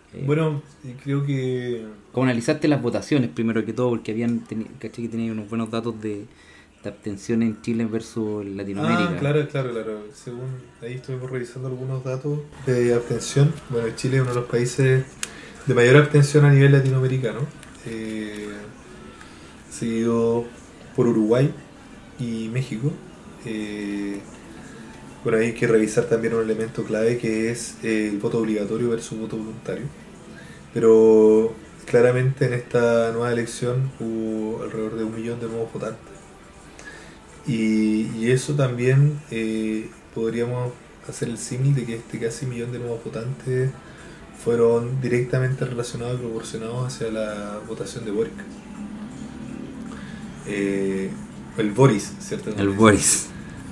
Eh, Bueno, creo que... ¿Cómo analizaste las votaciones primero que todo? Porque habían teni- caché que tenían unos buenos datos de, de abstención en Chile versus Latinoamérica. Ah, claro, claro, claro. Según ahí estuvimos revisando algunos datos de abstención. Bueno, Chile es uno de los países de mayor abstención a nivel latinoamericano, eh, seguido por Uruguay y México. Eh, bueno, hay que revisar también un elemento clave que es eh, el voto obligatorio versus voto voluntario. Pero claramente en esta nueva elección hubo alrededor de un millón de nuevos votantes. Y, y eso también eh, podríamos hacer el símil de que este casi millón de nuevos votantes fueron directamente relacionados y proporcionados hacia la votación de Boric. Eh, el Boris, ¿cierto? El Boris.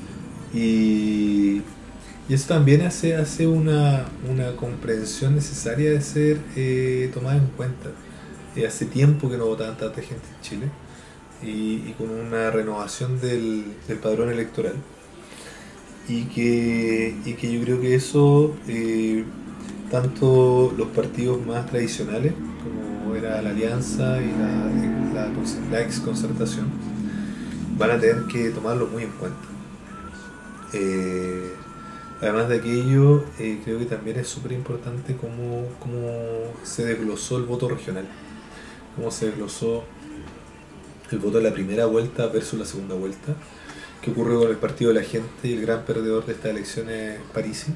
Y, y eso también hace, hace una, una comprensión necesaria de ser eh, tomada en cuenta. Eh, hace tiempo que no votaban tanta gente en Chile y, y con una renovación del, del padrón electoral. Y que, y que yo creo que eso, eh, tanto los partidos más tradicionales, como era la Alianza y la, la, la ex concertación, van a tener que tomarlo muy en cuenta. Eh, además de aquello, eh, creo que también es súper importante cómo, cómo se desglosó el voto regional, cómo se desglosó el voto de la primera vuelta versus la segunda vuelta, qué ocurrió con el Partido de la Gente y el gran perdedor de estas elecciones, Parisi,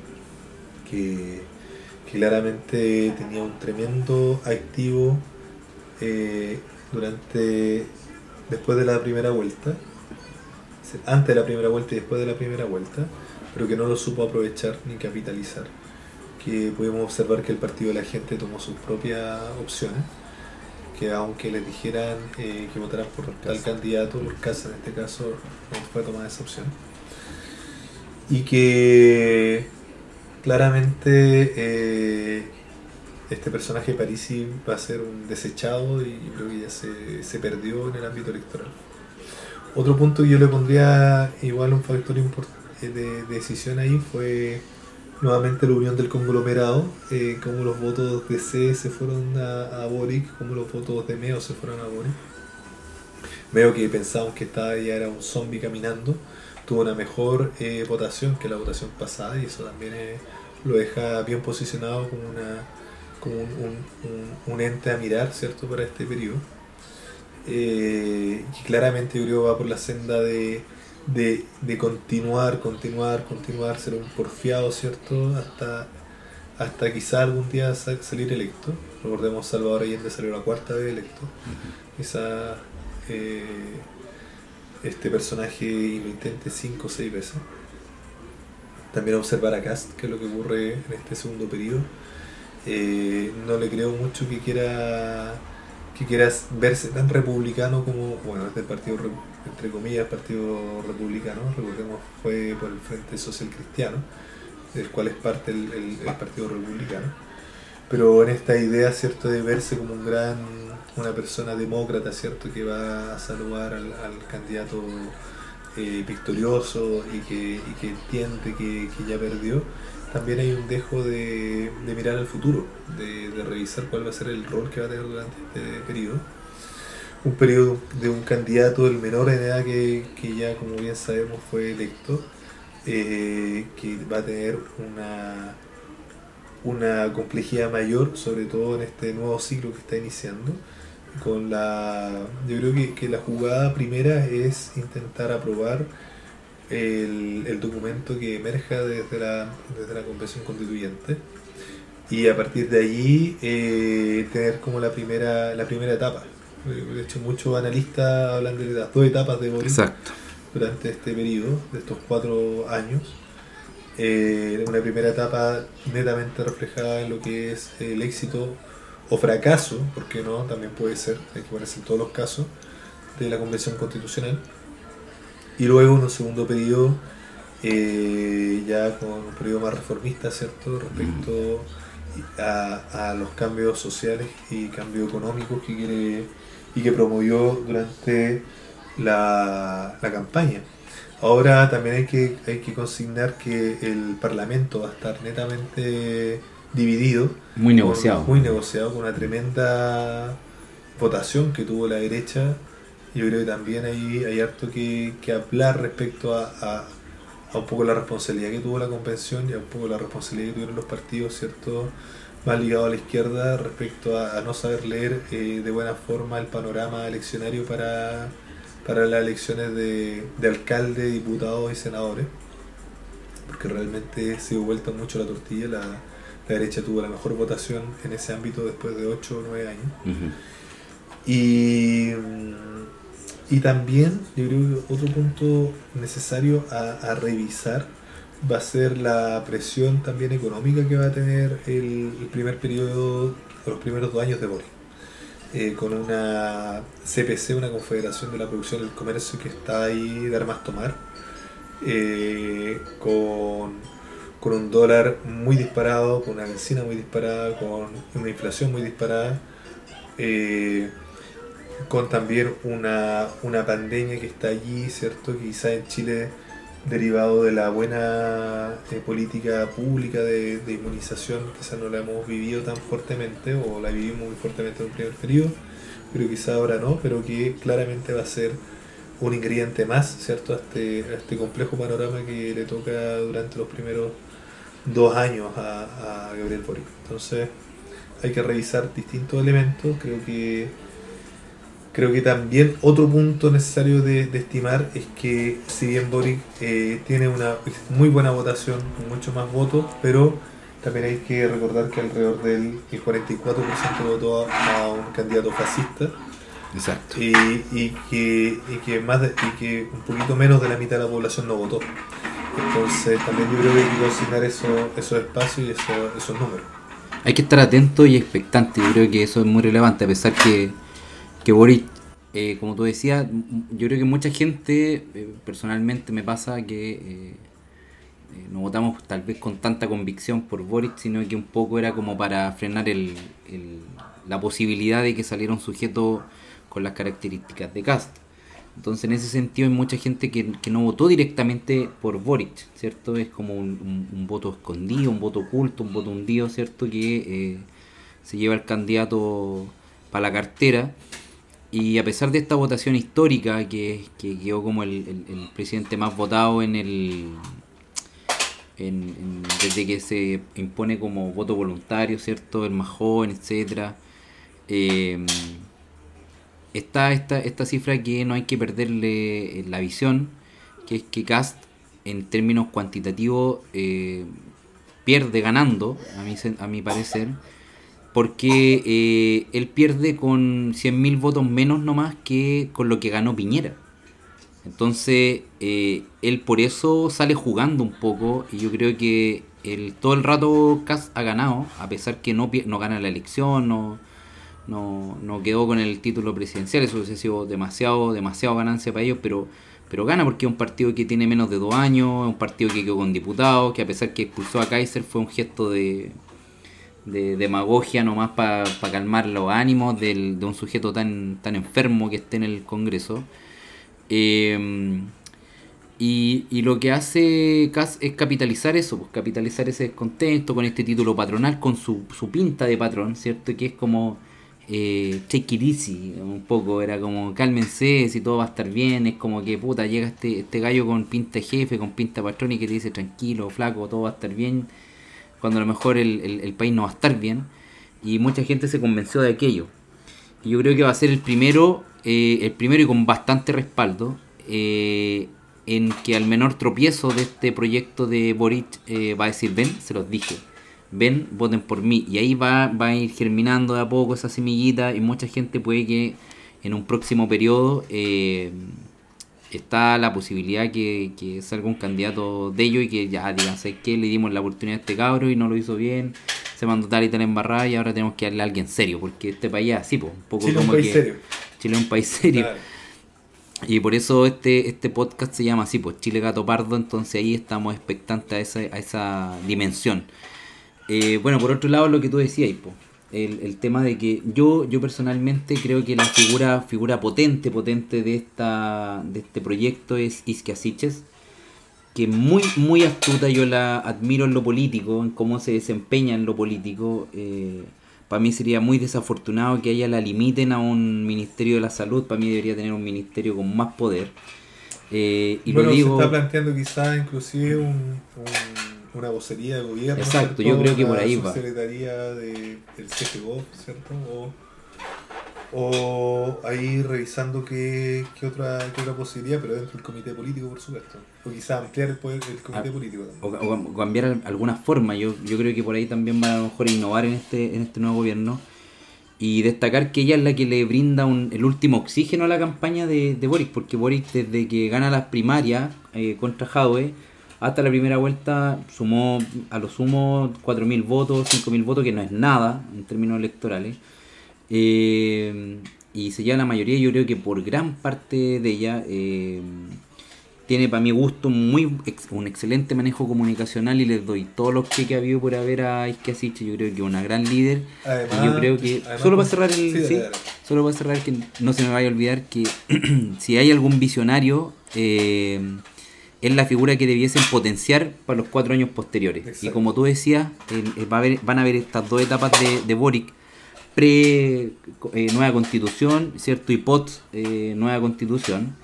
que, que claramente tenía un tremendo activo eh, durante después de la primera vuelta, antes de la primera vuelta y después de la primera vuelta, pero que no lo supo aprovechar ni capitalizar. Que pudimos observar que el Partido de la Gente tomó sus propias opciones, que aunque les dijeran eh, que votaran por tal candidato, Urcasa en este caso no fue a tomar esa opción. Y que claramente eh, este personaje Parisi va a ser un desechado y creo que ya se, se perdió en el ámbito electoral. Otro punto que yo le pondría igual un factor de, de decisión ahí fue nuevamente la unión del conglomerado, eh, como los votos de C se fueron a, a Boric, como los votos de Meo se fueron a Boric. Meo, que pensábamos que estaba ya era un zombie caminando, tuvo una mejor eh, votación que la votación pasada y eso también eh, lo deja bien posicionado como, una, como un, un, un, un ente a mirar, ¿cierto?, para este periodo. Eh, y claramente yo creo que va por la senda de, de, de continuar, continuar, continuar, ser un porfiado, ¿cierto?, hasta, hasta quizá algún día sal, salir electo. Recordemos, Salvador Allende salió la cuarta vez electo. Quizá eh, este personaje lo intente cinco o seis veces. También observar a Kast, que es lo que ocurre en este segundo periodo. Eh, no le creo mucho que quiera que quieras verse tan republicano como, bueno, es del partido, entre comillas, partido republicano, recordemos, fue por el Frente Social Cristiano, del cual es parte el, el, el partido republicano, pero en esta idea, ¿cierto?, de verse como un gran, una persona demócrata, ¿cierto?, que va a saludar al, al candidato eh, victorioso y que, y que entiende que, que ya perdió. También hay un dejo de, de mirar al futuro, de, de revisar cuál va a ser el rol que va a tener durante este periodo. Un periodo de un candidato, el menor en edad que, que ya, como bien sabemos, fue electo, eh, que va a tener una, una complejidad mayor, sobre todo en este nuevo ciclo que está iniciando. Con la, yo creo que, que la jugada primera es intentar aprobar El, el documento que emerja desde la, desde la Convención Constituyente y a partir de allí eh, tener como la primera la primera etapa. De hecho, muchos analistas hablan de las dos etapas de Boric. Exacto. Durante este periodo, de estos cuatro años. Eh, una primera etapa netamente reflejada en lo que es el éxito o fracaso, porque no, también puede ser, hay que ponerse en todos los casos, de la Convención Constitucional. Y luego un segundo periodo, eh, ya con un periodo más reformista, ¿cierto?, respecto a, a los cambios sociales y cambios económicos que quiere y que promovió durante la, la campaña. Ahora también hay que, hay que consignar que el Parlamento va a estar netamente dividido. Muy negociado. Con, muy negociado, con una tremenda votación que tuvo la derecha. Yo creo que también hay, hay harto que, que hablar respecto a, a, a un poco la responsabilidad que tuvo la convención y a un poco la responsabilidad que tuvieron los partidos, ¿cierto?, más ligados a la izquierda respecto a, a no saber leer eh, de buena forma el panorama eleccionario para, para las elecciones de, de alcalde, diputados y senadores, porque realmente se dio vuelta mucho la tortilla. La, la derecha tuvo la mejor votación en ese ámbito después de ocho o nueve años. Uh-huh. Y, y también yo creo que otro punto necesario a, a revisar va a ser la presión también económica que va a tener el, el primer periodo, los primeros dos años de Boric, eh, con una C P C, una Confederación de la Producción y el Comercio que está ahí de armas tomar, eh, con, con un dólar muy disparado, con una benzina muy disparada, con una inflación muy disparada, eh, con también una, una pandemia que está allí, ¿cierto?, que quizá en Chile, derivado de la buena eh, política pública de, de inmunización, quizás no la hemos vivido tan fuertemente, o la vivimos muy fuertemente en un primer periodo, pero quizás ahora no, pero que claramente va a ser un ingrediente más, ¿cierto?, a este, a este complejo panorama que le toca durante los primeros dos años a, a Gabriel Boric. Entonces hay que revisar distintos elementos. Creo que Creo que también otro punto necesario de, de estimar es que si bien Boric eh, tiene una muy buena votación, con muchos más votos, pero también hay que recordar que alrededor del el cuarenta y cuatro por ciento votó a, a un candidato fascista. Exacto. Y, y, que, y, que más de, y que un poquito menos de la mitad de la población no votó. Entonces también yo creo que hay que consignar eso, esos espacios y eso, esos números. Hay que estar atento y expectante. Yo creo que eso es muy relevante, a pesar que que Boric, eh, como tú decías, yo creo que mucha gente, eh, personalmente me pasa que eh, eh, no votamos tal vez con tanta convicción por Boric, sino que un poco era como para frenar el, el, la posibilidad de que saliera un sujeto con las características de Kast. Entonces en ese sentido hay mucha gente que, que no votó directamente por Boric, ¿cierto? Es como un, un, un voto escondido, un voto oculto, un voto hundido, ¿cierto? Que eh, se lleva el candidato para la cartera. Y a pesar de esta votación histórica, que, que quedó como el, el, el presidente más votado en el en, en, desde que se impone como voto voluntario, ¿cierto?, el más joven, etcétera, eh, está esta, esta cifra que no hay que perderle la visión, que es que Kast, en términos cuantitativos, eh, pierde ganando, a mi, a mi parecer, porque eh, él pierde con cien mil votos menos nomás que con lo que ganó Piñera. Entonces, eh, él por eso sale jugando un poco, y yo creo que el, todo el rato Kast ha ganado, a pesar que no, no gana la elección, no, no, no quedó con el título presidencial. Eso hubiese sido demasiado, demasiado ganancia para ellos, pero, pero gana porque es un partido que tiene menos de dos años, es un partido que quedó con diputados, que a pesar que expulsó a Kaiser fue un gesto de... de demagogia nomás para pa calmar los ánimos del, de un sujeto tan, tan enfermo que esté en el Congreso. Eh, y, y lo que hace Kast es capitalizar eso, pues capitalizar ese descontento con este título patronal, con su, su pinta de patrón, ¿cierto? Que es como eh, take it easy, un poco, era como cálmense, si todo va a estar bien. Es como que puta, llega este, este gallo con pinta de jefe, con pinta de patrón, y que te dice tranquilo, flaco, todo va a estar bien, cuando a lo mejor el, el, el país no va a estar bien. Y mucha gente se convenció de aquello. Y yo creo que va a ser el primero, eh, el primero y con bastante respaldo, eh, en que al menor tropiezo de este proyecto de Boric eh, va a decir, ven, se los dije, ven, voten por mí. Y ahí va, va a ir germinando de a poco esa semillita, y mucha gente puede que en un próximo periodo eh, está la posibilidad que, que salga un candidato de ellos y que ya digan, ¿sabes qué? Le dimos la oportunidad a este cabro y no lo hizo bien, se mandó tal y tal embarrada, y ahora tenemos que darle a alguien serio, porque este país es así, po, un poco Chile como un país que serio. Chile es un país serio. Claro. Y por eso este este podcast se llama así, pues Chile Gato Pardo. Entonces ahí estamos expectantes a esa, a esa dimensión. Eh, bueno, por otro lado, lo que tú decías, pues, el, el tema de que yo yo personalmente creo que la figura figura potente potente de esta de este proyecto es Isquia Siches. que es muy, muy astuta, yo la admiro en lo político, en cómo se desempeña en lo político. Eh, para mí sería muy desafortunado que a ella la limiten a un Ministerio de la Salud. Para mí debería tener un ministerio con más poder. Eh, y bueno, lo digo, se está planteando quizás inclusive un, un, una vocería de gobierno. Exacto, ¿cierto? yo creo que una por ahí va. Secretaría de, del C G O, ¿cierto? O, o ahí revisando qué, qué, otra, qué otra posibilidad, pero dentro del comité político, por supuesto. O quizás ampliar el poder del comité ah, político o, también. o cambiar alguna forma. Yo, yo creo que por ahí también van a lo mejor innovar en este, en este nuevo gobierno. Y destacar que ella es la que le brinda un, el último oxígeno a la campaña de, de Boric, porque Boric desde que gana las primarias eh, contra Jadwe hasta la primera vuelta sumó a lo sumo cuatro mil votos, cinco mil votos, que no es nada en términos electorales. Eh, y se lleva la mayoría, yo creo que por gran parte de ella. Eh, tiene para mi gusto muy ex, un excelente manejo comunicacional y les doy todos los que ha habido por haber a Isquia Siche. Yo creo que es una gran líder. Además, y yo creo que además, solo para cerrar el sí, sí, solo para cerrar que no se me vaya a olvidar que si hay algún visionario eh, es la figura que debiesen potenciar para los cuatro años posteriores. Exacto. Y como tú decías, eh, va a haber, van a haber estas dos etapas de, de Boric: pre eh, nueva constitución, cierto, y post eh, nueva constitución.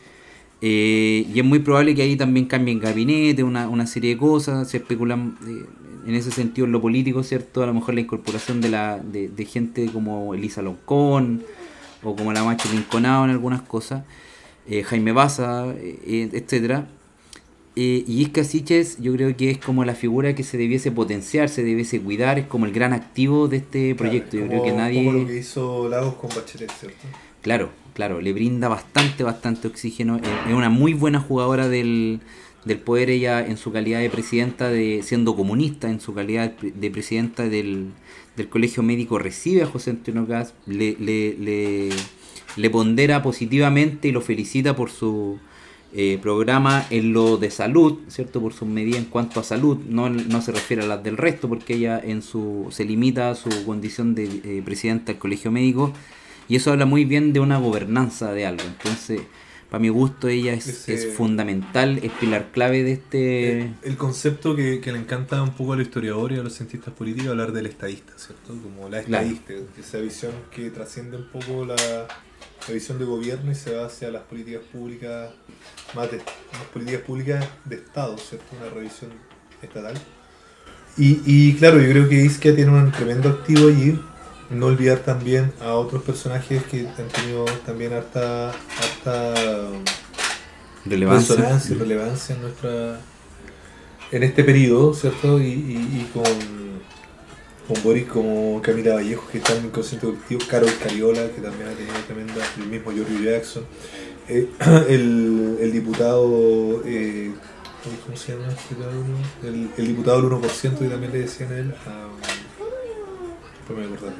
Eh, y es muy probable que ahí también cambien gabinete, una, una serie de cosas. Se especulan eh, en ese sentido en lo político, ¿cierto? A lo mejor la incorporación de la de, de gente como Elisa Loncón o como la Macho Linconado en algunas cosas, eh, Jaime Baza, eh, etcétera. Eh, y Isquia Siches yo creo que es como la figura que se debiese potenciar, se debiese cuidar, es como el gran activo de este proyecto. Claro, yo como, creo que nadie... como lo que hizo Lagos con Bachelet, ¿cierto? Claro, claro, le brinda bastante, bastante oxígeno. Es una muy buena jugadora del, del poder, ella en su calidad de presidenta, de siendo comunista, en su calidad de presidenta del, del Colegio Médico, recibe a José Antonio Kast, le, le, le, le pondera positivamente y lo felicita por su eh, programa en lo de salud, ¿cierto? Por sus medidas en cuanto a salud, no, no se refiere a las del resto, porque ella en su se limita a su condición de eh, presidenta del Colegio Médico. Y eso habla muy bien de una gobernanza de algo. Entonces, para mi gusto, ella es, Ese, es fundamental, es pilar clave de este... El, el concepto que, que le encanta un poco a los historiadores y a los cientistas políticos, hablar del estadista, ¿cierto? Como la estadista, claro. Esa visión que trasciende un poco la, la visión de gobierno y se va hacia las políticas públicas, más de, las políticas públicas de Estado, ¿cierto? Una revisión estatal. Y, y claro, yo creo que Isquia tiene un tremendo activo allí. No olvidar también a otros personajes que han tenido también harta, harta relevancia. resonancia y relevancia en nuestra en este periodo, ¿cierto? Y, y, y con, con Boric como Camila Vallejo, que está en el consciente colectivo, Carol Cariola, que también ha tenido tremenda, el mismo Giorgio Jackson, eh, el, el diputado, eh, ¿cómo se llama? El, el diputado del uno por ciento, que también le decían a él, um, no me acuerdo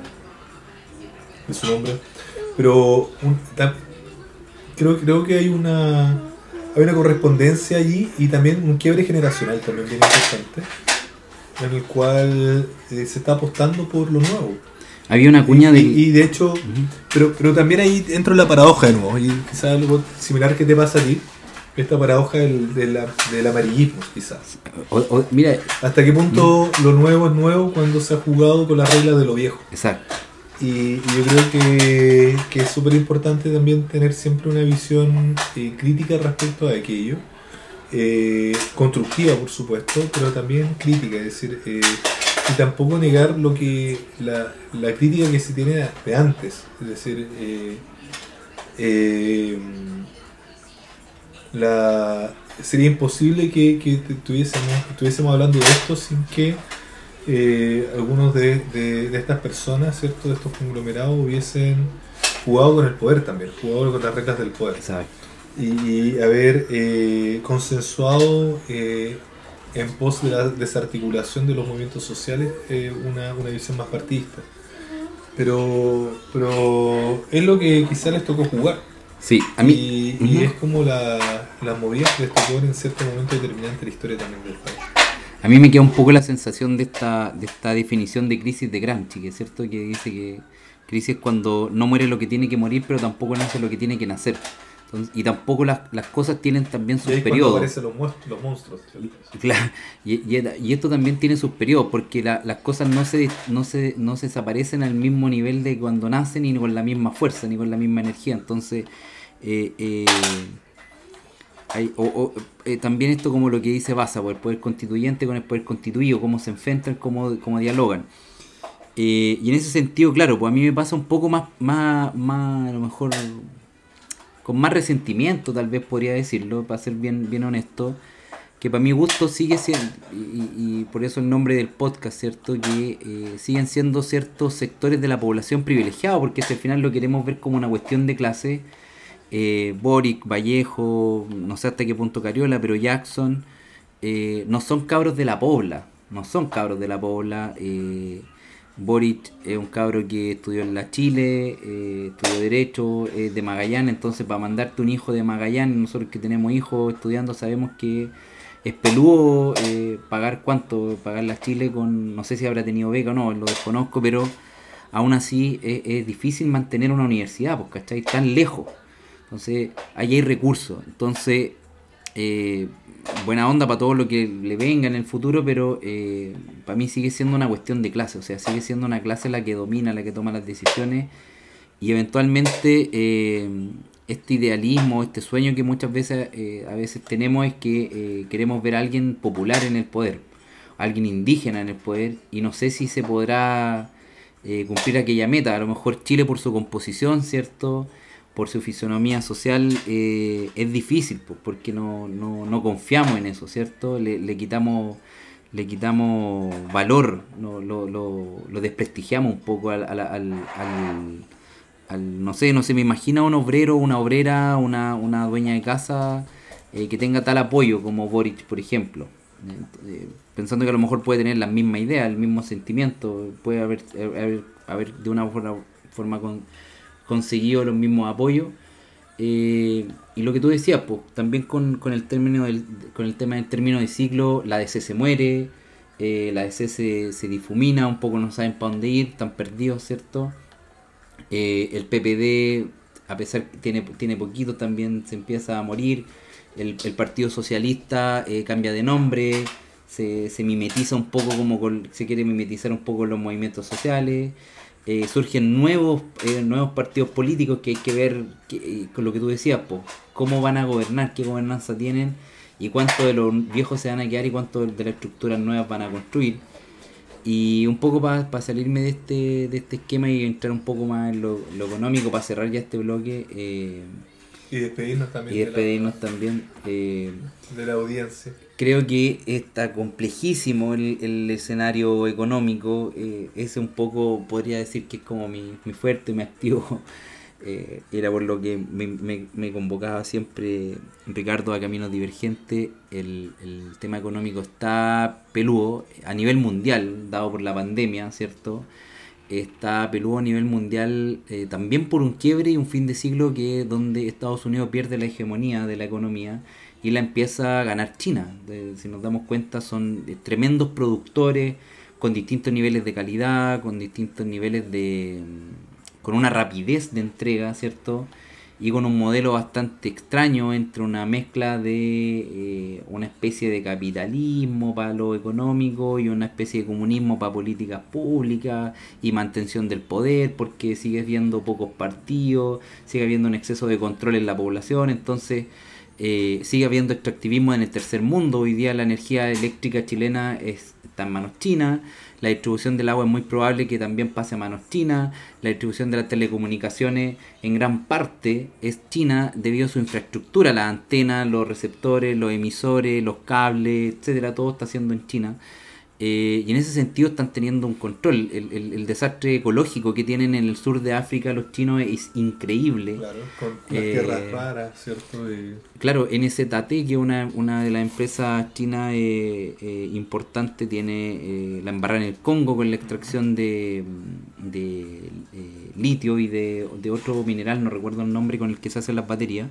de su nombre, pero un, ta, creo, creo que hay una hay una correspondencia allí y también un quiebre generacional también bien importante, en el cual eh, se está apostando por lo nuevo. Había una cuña y, de... Y, y de hecho, uh-huh. pero, pero también ahí entra la paradoja de nuevo, y quizás algo similar que te pasa a ti, esta paradoja del, del, del amarillismo, quizás. O, o, mira, ¿hasta qué punto mm. lo nuevo es nuevo cuando se ha jugado con las reglas de lo viejo? Exacto. Y, y yo creo que, que es súper importante también tener siempre una visión eh, crítica respecto a aquello. Eh, constructiva, por supuesto, pero también crítica, es decir, eh, y tampoco negar lo que la, la crítica que se tiene de, de antes, es decir, eh, eh, la, sería imposible que, que estuviésemos, estuviésemos hablando de esto sin que eh, algunos de, de, de estas personas, ¿cierto?, de estos conglomerados hubiesen jugado con el poder también, jugado con las reglas del poder. Exacto. Y, y haber eh, consensuado eh, en pos de la desarticulación de los movimientos sociales eh, una, una visión más partidista. Pero, pero es lo que quizá les tocó jugar. Sí, a mí. Y, uh-huh. y es como la, la movida que les tocó en cierto momento determinante de la historia también del país. A mí me queda un poco la sensación de esta, de esta definición de crisis de Gramsci, que es cierto que dice que crisis es cuando no muere lo que tiene que morir, pero tampoco nace lo que tiene que nacer. Entonces, y tampoco las, las cosas tienen también sus Y ahí es cuando periodos. aparecen los, muest- los monstruos. ¿cierto? Claro, y, y, y esto también tiene sus periodos, porque la- las cosas no se, no, se, no se desaparecen al mismo nivel de cuando nacen, ni con la misma fuerza, ni con la misma energía. Entonces, eh, eh, hay, o, o, eh, también esto como lo que dice Baza, el poder constituyente con el poder constituido, cómo se enfrentan, cómo, cómo dialogan. Eh, y en ese sentido, claro, pues a mí me pasa un poco más, más, más a lo mejor, con más resentimiento, tal vez podría decirlo, para ser bien, bien honesto, que para mi gusto sigue siendo, y, y por eso el nombre del podcast, ¿cierto? Que eh, siguen siendo ciertos sectores de la población privilegiados, porque si al final lo queremos ver como una cuestión de clase, eh, Boric, Vallejo, no sé hasta qué punto Cariola, pero Jackson, eh, no son cabros de la pobla, no son cabros de la pobla. eh, Boric es un cabro que estudió en la Chile, eh, estudió Derecho, es de Magallanes, entonces para mandarte un hijo de Magallanes, nosotros que tenemos hijos estudiando sabemos que es peludo eh, pagar cuánto, pagar la Chile con, no sé si habrá tenido beca o no, lo desconozco, pero aún así es, es difícil mantener una universidad, pues, ¿cachai? Tan lejos. Entonces, ahí hay recursos. Entonces, eh, buena onda para todo lo que le venga en el futuro, pero eh, para mí sigue siendo una cuestión de clase, o sea, sigue siendo una clase la que domina, la que toma las decisiones, y eventualmente eh, este idealismo, este sueño que muchas veces eh, a veces tenemos es que eh, queremos ver a alguien popular en el poder, alguien indígena en el poder, y no sé si se podrá eh, cumplir aquella meta. A lo mejor Chile por su composición, ¿cierto?, por su fisonomía social, eh, es difícil, pues, porque no, no, no confiamos en eso, ¿cierto? Le, le quitamos le quitamos valor, no, lo, lo, lo desprestigiamos un poco al, al, al, al, al- no sé, no sé, me imagino un obrero, una obrera, una, una dueña de casa eh, que tenga tal apoyo como Boric, por ejemplo. Eh, pensando que a lo mejor puede tener la misma idea, el mismo sentimiento, puede haber, haber, haber de una forma, forma con, conseguido los mismos apoyos. Eh, y lo que tú decías, pues, también con, con el término del, con el tema del término de ciclo, la D C se muere, eh, la D C se, se difumina, un poco no saben para dónde ir, están perdidos, ¿cierto? Eh, el P P D, a pesar que tiene, tiene poquito, también se empieza a morir. El, el Partido Socialista eh, cambia de nombre, se, se mimetiza un poco, como con, se quiere mimetizar un poco los movimientos sociales. Eh, surgen nuevos eh, nuevos partidos políticos que hay que ver que, eh, con lo que tú decías, po, cómo van a gobernar, qué gobernanza tienen y cuánto de los viejos se van a quedar y cuánto de las estructuras nuevas van a construir. Y un poco para pa salirme de este de este esquema y entrar un poco más en lo, lo económico, para cerrar ya este bloque, eh, Y despedirnos también y despedirnos de, también. Eh, la, de la audiencia. Creo que está complejísimo el, el escenario económico. Eh, ese un poco podría decir que es como mi, mi fuerte, mi activo. Eh, era por lo que me, me, me convocaba siempre Ricardo a Caminos Divergentes. El, el tema económico está peludo a nivel mundial, dado por la pandemia, ¿cierto? Está peludo a nivel mundial eh, también por un quiebre y un fin de siglo que donde Estados Unidos pierde la hegemonía de la economía y la empieza a ganar China. De, si nos damos cuenta, son eh, tremendos productores con distintos niveles de calidad, con distintos niveles de... con una rapidez de entrega, ¿cierto? Y con un modelo bastante extraño entre una mezcla de eh, una especie de capitalismo para lo económico y una especie de comunismo para políticas públicas y mantención del poder, porque sigues viendo pocos partidos, sigue habiendo un exceso de control en la población, entonces eh, sigue habiendo extractivismo en el tercer mundo. Hoy día la energía eléctrica chilena es, está en manos chinas. La distribución del agua es muy probable que también pase a manos chinas. La distribución de las telecomunicaciones en gran parte es china debido a su infraestructura, las antenas, los receptores, los emisores, los cables, etcétera. Todo está haciendo en China. Eh, y en ese sentido están teniendo un control. El, el, el desastre ecológico que tienen en el sur de África los chinos es increíble. Claro, con las Eh, tierras raras, ¿cierto? Y Claro, N Z T, que es una, una de las empresas chinas eh, eh, importantes, tiene eh, la embarrada en el Congo con la extracción de, de eh, litio y de, de otro mineral, no recuerdo el nombre, con el que se hacen las baterías.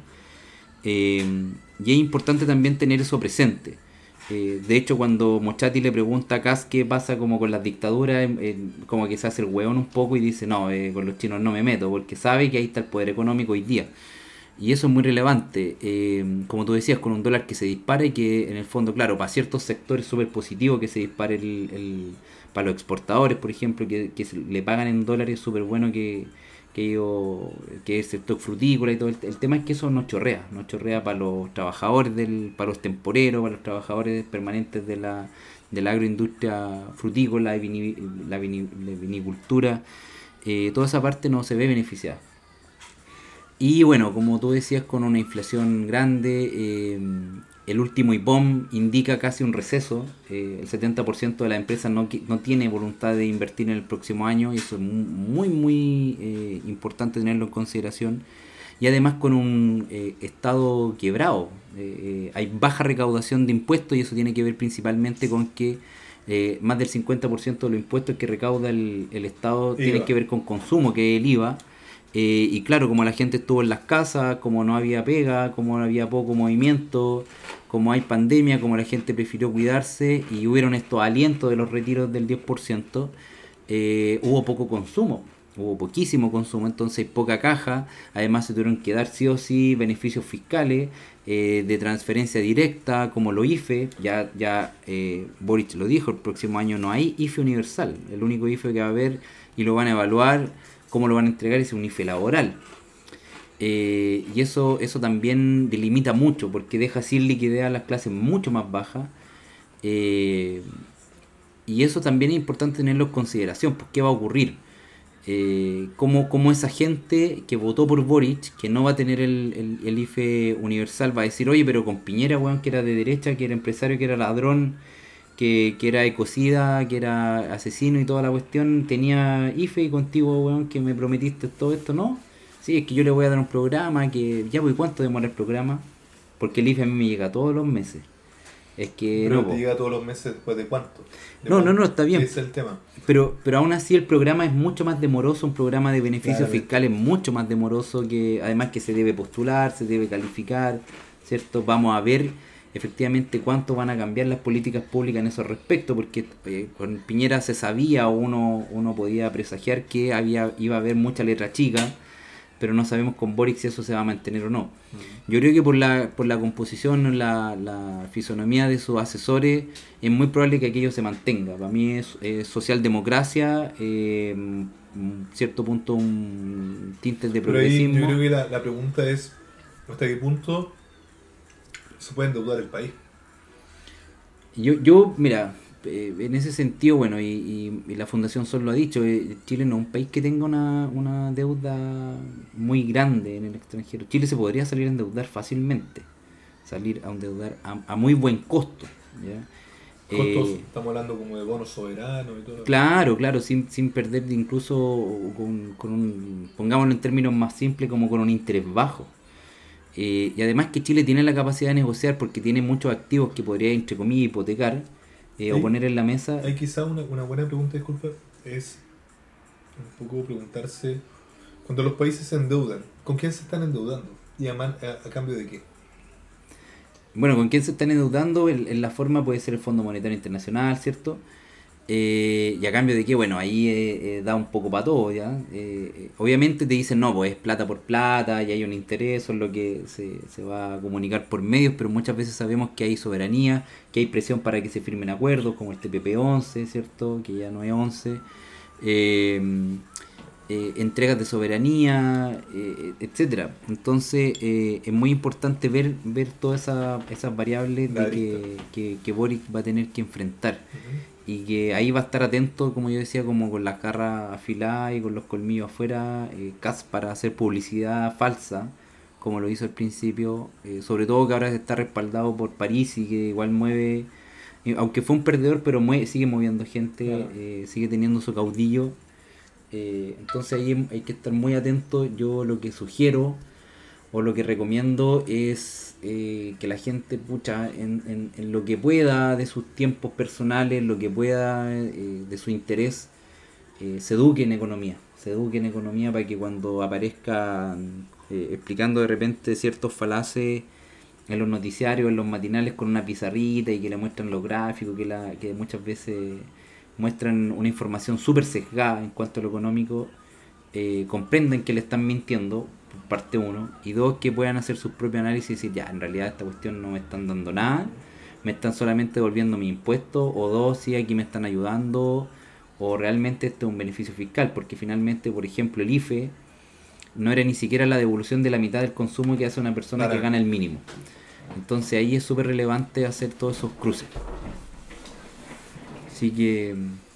Eh, y es importante también tener eso presente. Eh, de hecho, cuando Mochati le pregunta a Kass qué pasa como con las dictaduras, eh, como que se hace el hueón un poco y dice, no, eh, con los chinos no me meto, porque sabe que ahí está el poder económico hoy día. Y eso es muy relevante, eh, como tú decías, con un dólar que se dispara y que en el fondo, claro, para ciertos sectores es súper positivo que se dispare el, el, para los exportadores, por ejemplo, que, que se, le pagan en dólares, es súper bueno que, que, yo, que el sector frutícola y todo. El, el tema es que eso nos chorrea, nos chorrea para los trabajadores, del, para los temporeros, para los trabajadores permanentes de la, de la agroindustria frutícola y vini, la, vini, la vinicultura. Eh, toda esa parte no se ve beneficiada. Y bueno, como tú decías, con una inflación grande, eh, el último I P O M indica casi un receso. Eh, el setenta por ciento de las empresas no, no tiene voluntad de invertir en el próximo año, y eso es muy, muy eh, importante tenerlo en consideración. Y además con un eh, Estado quebrado. Eh, hay baja recaudación de impuestos, y eso tiene que ver principalmente con que eh, más del cincuenta por ciento de los impuestos que recauda el, el Estado tienen que ver con consumo, que es el I V A. Eh, y claro, como la gente estuvo en las casas, como no había pega, como no había poco movimiento, como hay pandemia, como la gente prefirió cuidarse y hubieron estos alientos de los retiros del diez por ciento, eh, hubo poco consumo, hubo poquísimo consumo, entonces poca caja. Además se tuvieron que dar sí o sí beneficios fiscales eh, de transferencia directa, como lo I F E. Ya, ya eh, Boric lo dijo, el próximo año no hay I F E universal, el único I F E que va a haber y lo van a evaluar cómo lo van a entregar es un I F E laboral. Eh, y eso eso también delimita mucho, porque deja sin liquidez a las clases mucho más bajas. Eh, y eso también es importante tenerlo en consideración, pues qué va a ocurrir. Eh, cómo, cómo esa gente que votó por Boric, que no va a tener el, el, el I F E universal, va a decir, oye, pero con Piñera, weón, que era de derecha, que era empresario, que era ladrón, Que, que era ecocida, que era asesino y toda la cuestión, tenía I F E, y contigo, weón, que me prometiste todo esto, ¿no? Sí, es que yo le voy a dar un programa, que ya, pues, ¿cuánto demora el programa? Porque el I F E a mí me llega todos los meses. Es que pero no, te po. llega todos los meses después de cuánto. ¿De No, cuánto? no, no, está bien. Ese es el tema. Pero, pero aún así el programa es mucho más demoroso, un programa de beneficios Claramente. fiscales mucho más demoroso, que además que se debe postular, se debe calificar, ¿cierto? Vamos a ver efectivamente cuánto van a cambiar las políticas públicas en esos respectos, porque eh, con Piñera se sabía, o uno, uno podía presagiar que había iba a haber mucha letra chica, pero no sabemos con Boric si eso se va a mantener o no. Mm. Yo creo que por la por la composición, la, la fisonomía de sus asesores, es muy probable que aquello se mantenga. Para mí es, es socialdemocracia, eh, un cierto punto un tinte de progresismo. Pero ahí yo creo que la, la pregunta es, ¿hasta qué punto se puede endeudar el país? Yo, yo mira, eh, en ese sentido, bueno, y, y, y la Fundación Sol lo ha dicho, eh, Chile no es un país que tenga una, una deuda muy grande en el extranjero. Chile se podría salir a endeudar fácilmente, salir a endeudar a, a muy buen costo, ¿ya? Costos, Eh, estamos hablando como de bonos soberanos y todo. Claro, claro, sin, sin perder incluso con, con un, pongámoslo en términos más simples, como con un interés bajo. Eh, y además que Chile tiene la capacidad de negociar, porque tiene muchos activos que podría, entre comillas, hipotecar eh, o poner en la mesa. Hay quizá una, una buena pregunta, disculpa, es un poco preguntarse, cuando los países se endeudan, ¿con quién se están endeudando? ¿Y a, man, a, a cambio de qué? Bueno, ¿con quién se están endeudando? En, en la forma puede ser el Fondo Monetario Internacional, ¿cierto? Eh, y a cambio de qué, bueno, ahí eh, eh, da un poco para todo, ¿ya? Eh, obviamente te dicen, no, pues es plata por plata, y hay un interés, eso es lo que se, se va a comunicar por medios, pero muchas veces sabemos que hay soberanía, que hay presión para que se firmen acuerdos, como el T P P once, ¿cierto? Que ya no es once. Eh, eh, entregas de soberanía, eh, etcétera. Entonces eh, es muy importante ver ver todas esa, esas variables de que, que, que Boric va a tener que enfrentar. Uh-huh. Y que ahí va a estar atento, como yo decía, como con las garras afiladas y con los colmillos afuera, eh, Kast, para hacer publicidad falsa, como lo hizo al principio, eh, sobre todo que ahora está respaldado por París, y que igual mueve, eh, aunque fue un perdedor, pero mueve, sigue moviendo gente, claro. eh, sigue teniendo su caudillo. Eh, entonces ahí hay que estar muy atento. Yo lo que sugiero o lo que recomiendo es eh, que la gente, pucha, en, en, en lo que pueda de sus tiempos personales, lo que pueda eh, de su interés, eh, se eduque en economía, se eduque en economía para que cuando aparezca eh, explicando de repente ciertos falaces en los noticiarios, en los matinales, con una pizarrita, y que le muestran los gráficos, que, la, que muchas veces muestran una información súper sesgada en cuanto a lo económico, eh, comprendan que le están mintiendo, parte uno. Y dos, que puedan hacer sus propios análisis y decir, ya, en realidad esta cuestión no me están dando nada, me están solamente devolviendo mi impuesto, o dos, sí, aquí me están ayudando, o realmente esto es un beneficio fiscal, porque finalmente, por ejemplo, el I F E no era ni siquiera la devolución de la mitad del consumo que hace una persona Para. que gana el mínimo. Entonces ahí es súper relevante hacer todos esos cruces. Así que...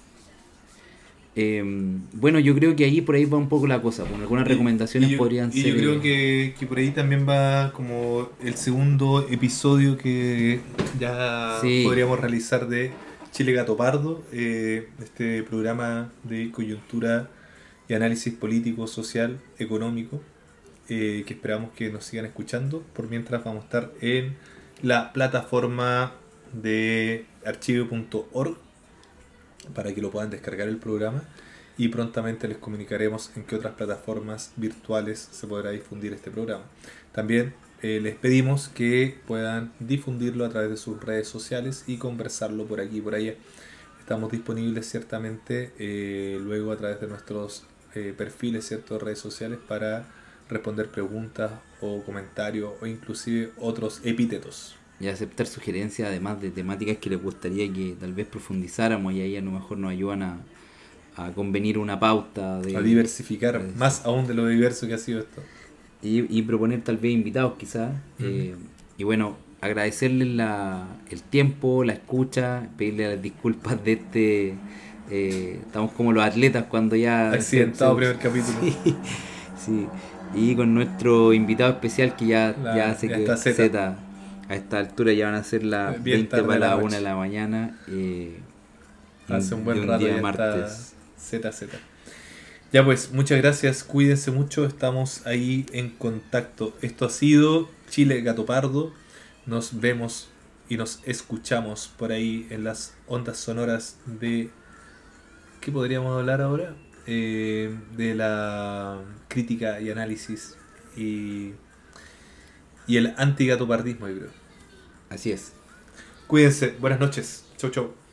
Eh, bueno, yo creo que ahí por ahí va un poco la cosa. Bueno, algunas Y- recomendaciones y yo, podrían y ser... yo creo eh, que, que por ahí también va como el segundo episodio que ya Sí. podríamos realizar de Chile Gato Pardo, eh, este programa de coyuntura y análisis político, social, económico, eh, que esperamos que nos sigan escuchando. Por mientras vamos a estar en la plataforma de archivo punto org para que lo puedan descargar el programa, y prontamente les comunicaremos en qué otras plataformas virtuales se podrá difundir este programa. También eh, les pedimos que puedan difundirlo a través de sus redes sociales y conversarlo por aquí y por allá. Estamos disponibles ciertamente eh, luego a través de nuestros eh, perfiles, ciertas redes sociales, para responder preguntas o comentarios o inclusive otros epítetos. Y aceptar sugerencias además de temáticas que les gustaría que tal vez profundizáramos, y ahí a lo mejor nos ayudan a, a convenir una pauta de, A diversificar de- más aún de lo diverso que ha sido esto. y, y proponer tal vez invitados quizás. Ujú. eh, y bueno, agradecerles la, el tiempo, la escucha, pedirle las disculpas de este... eh, estamos como los atletas cuando ya... Accidentado se- se- primer capítulo. Sí, sí. Y con nuestro invitado especial que ya, La- ya se ya quedó está Zeta. Zeta. A esta altura ya van a ser las Bien veinte tarde para la la noche. una de la mañana. eh, Hace un de buen rato día ya martes. está Z Z. Ya pues, muchas gracias, cuídense mucho, estamos ahí en contacto. Esto ha sido Chile Gato Pardo. Nos vemos y nos escuchamos por ahí en las ondas sonoras de... ¿Qué podríamos hablar ahora? Eh, de la crítica y análisis y, y el antigatopardismo, yo creo. Así es. Cuídense, buenas noches. Chau, chau.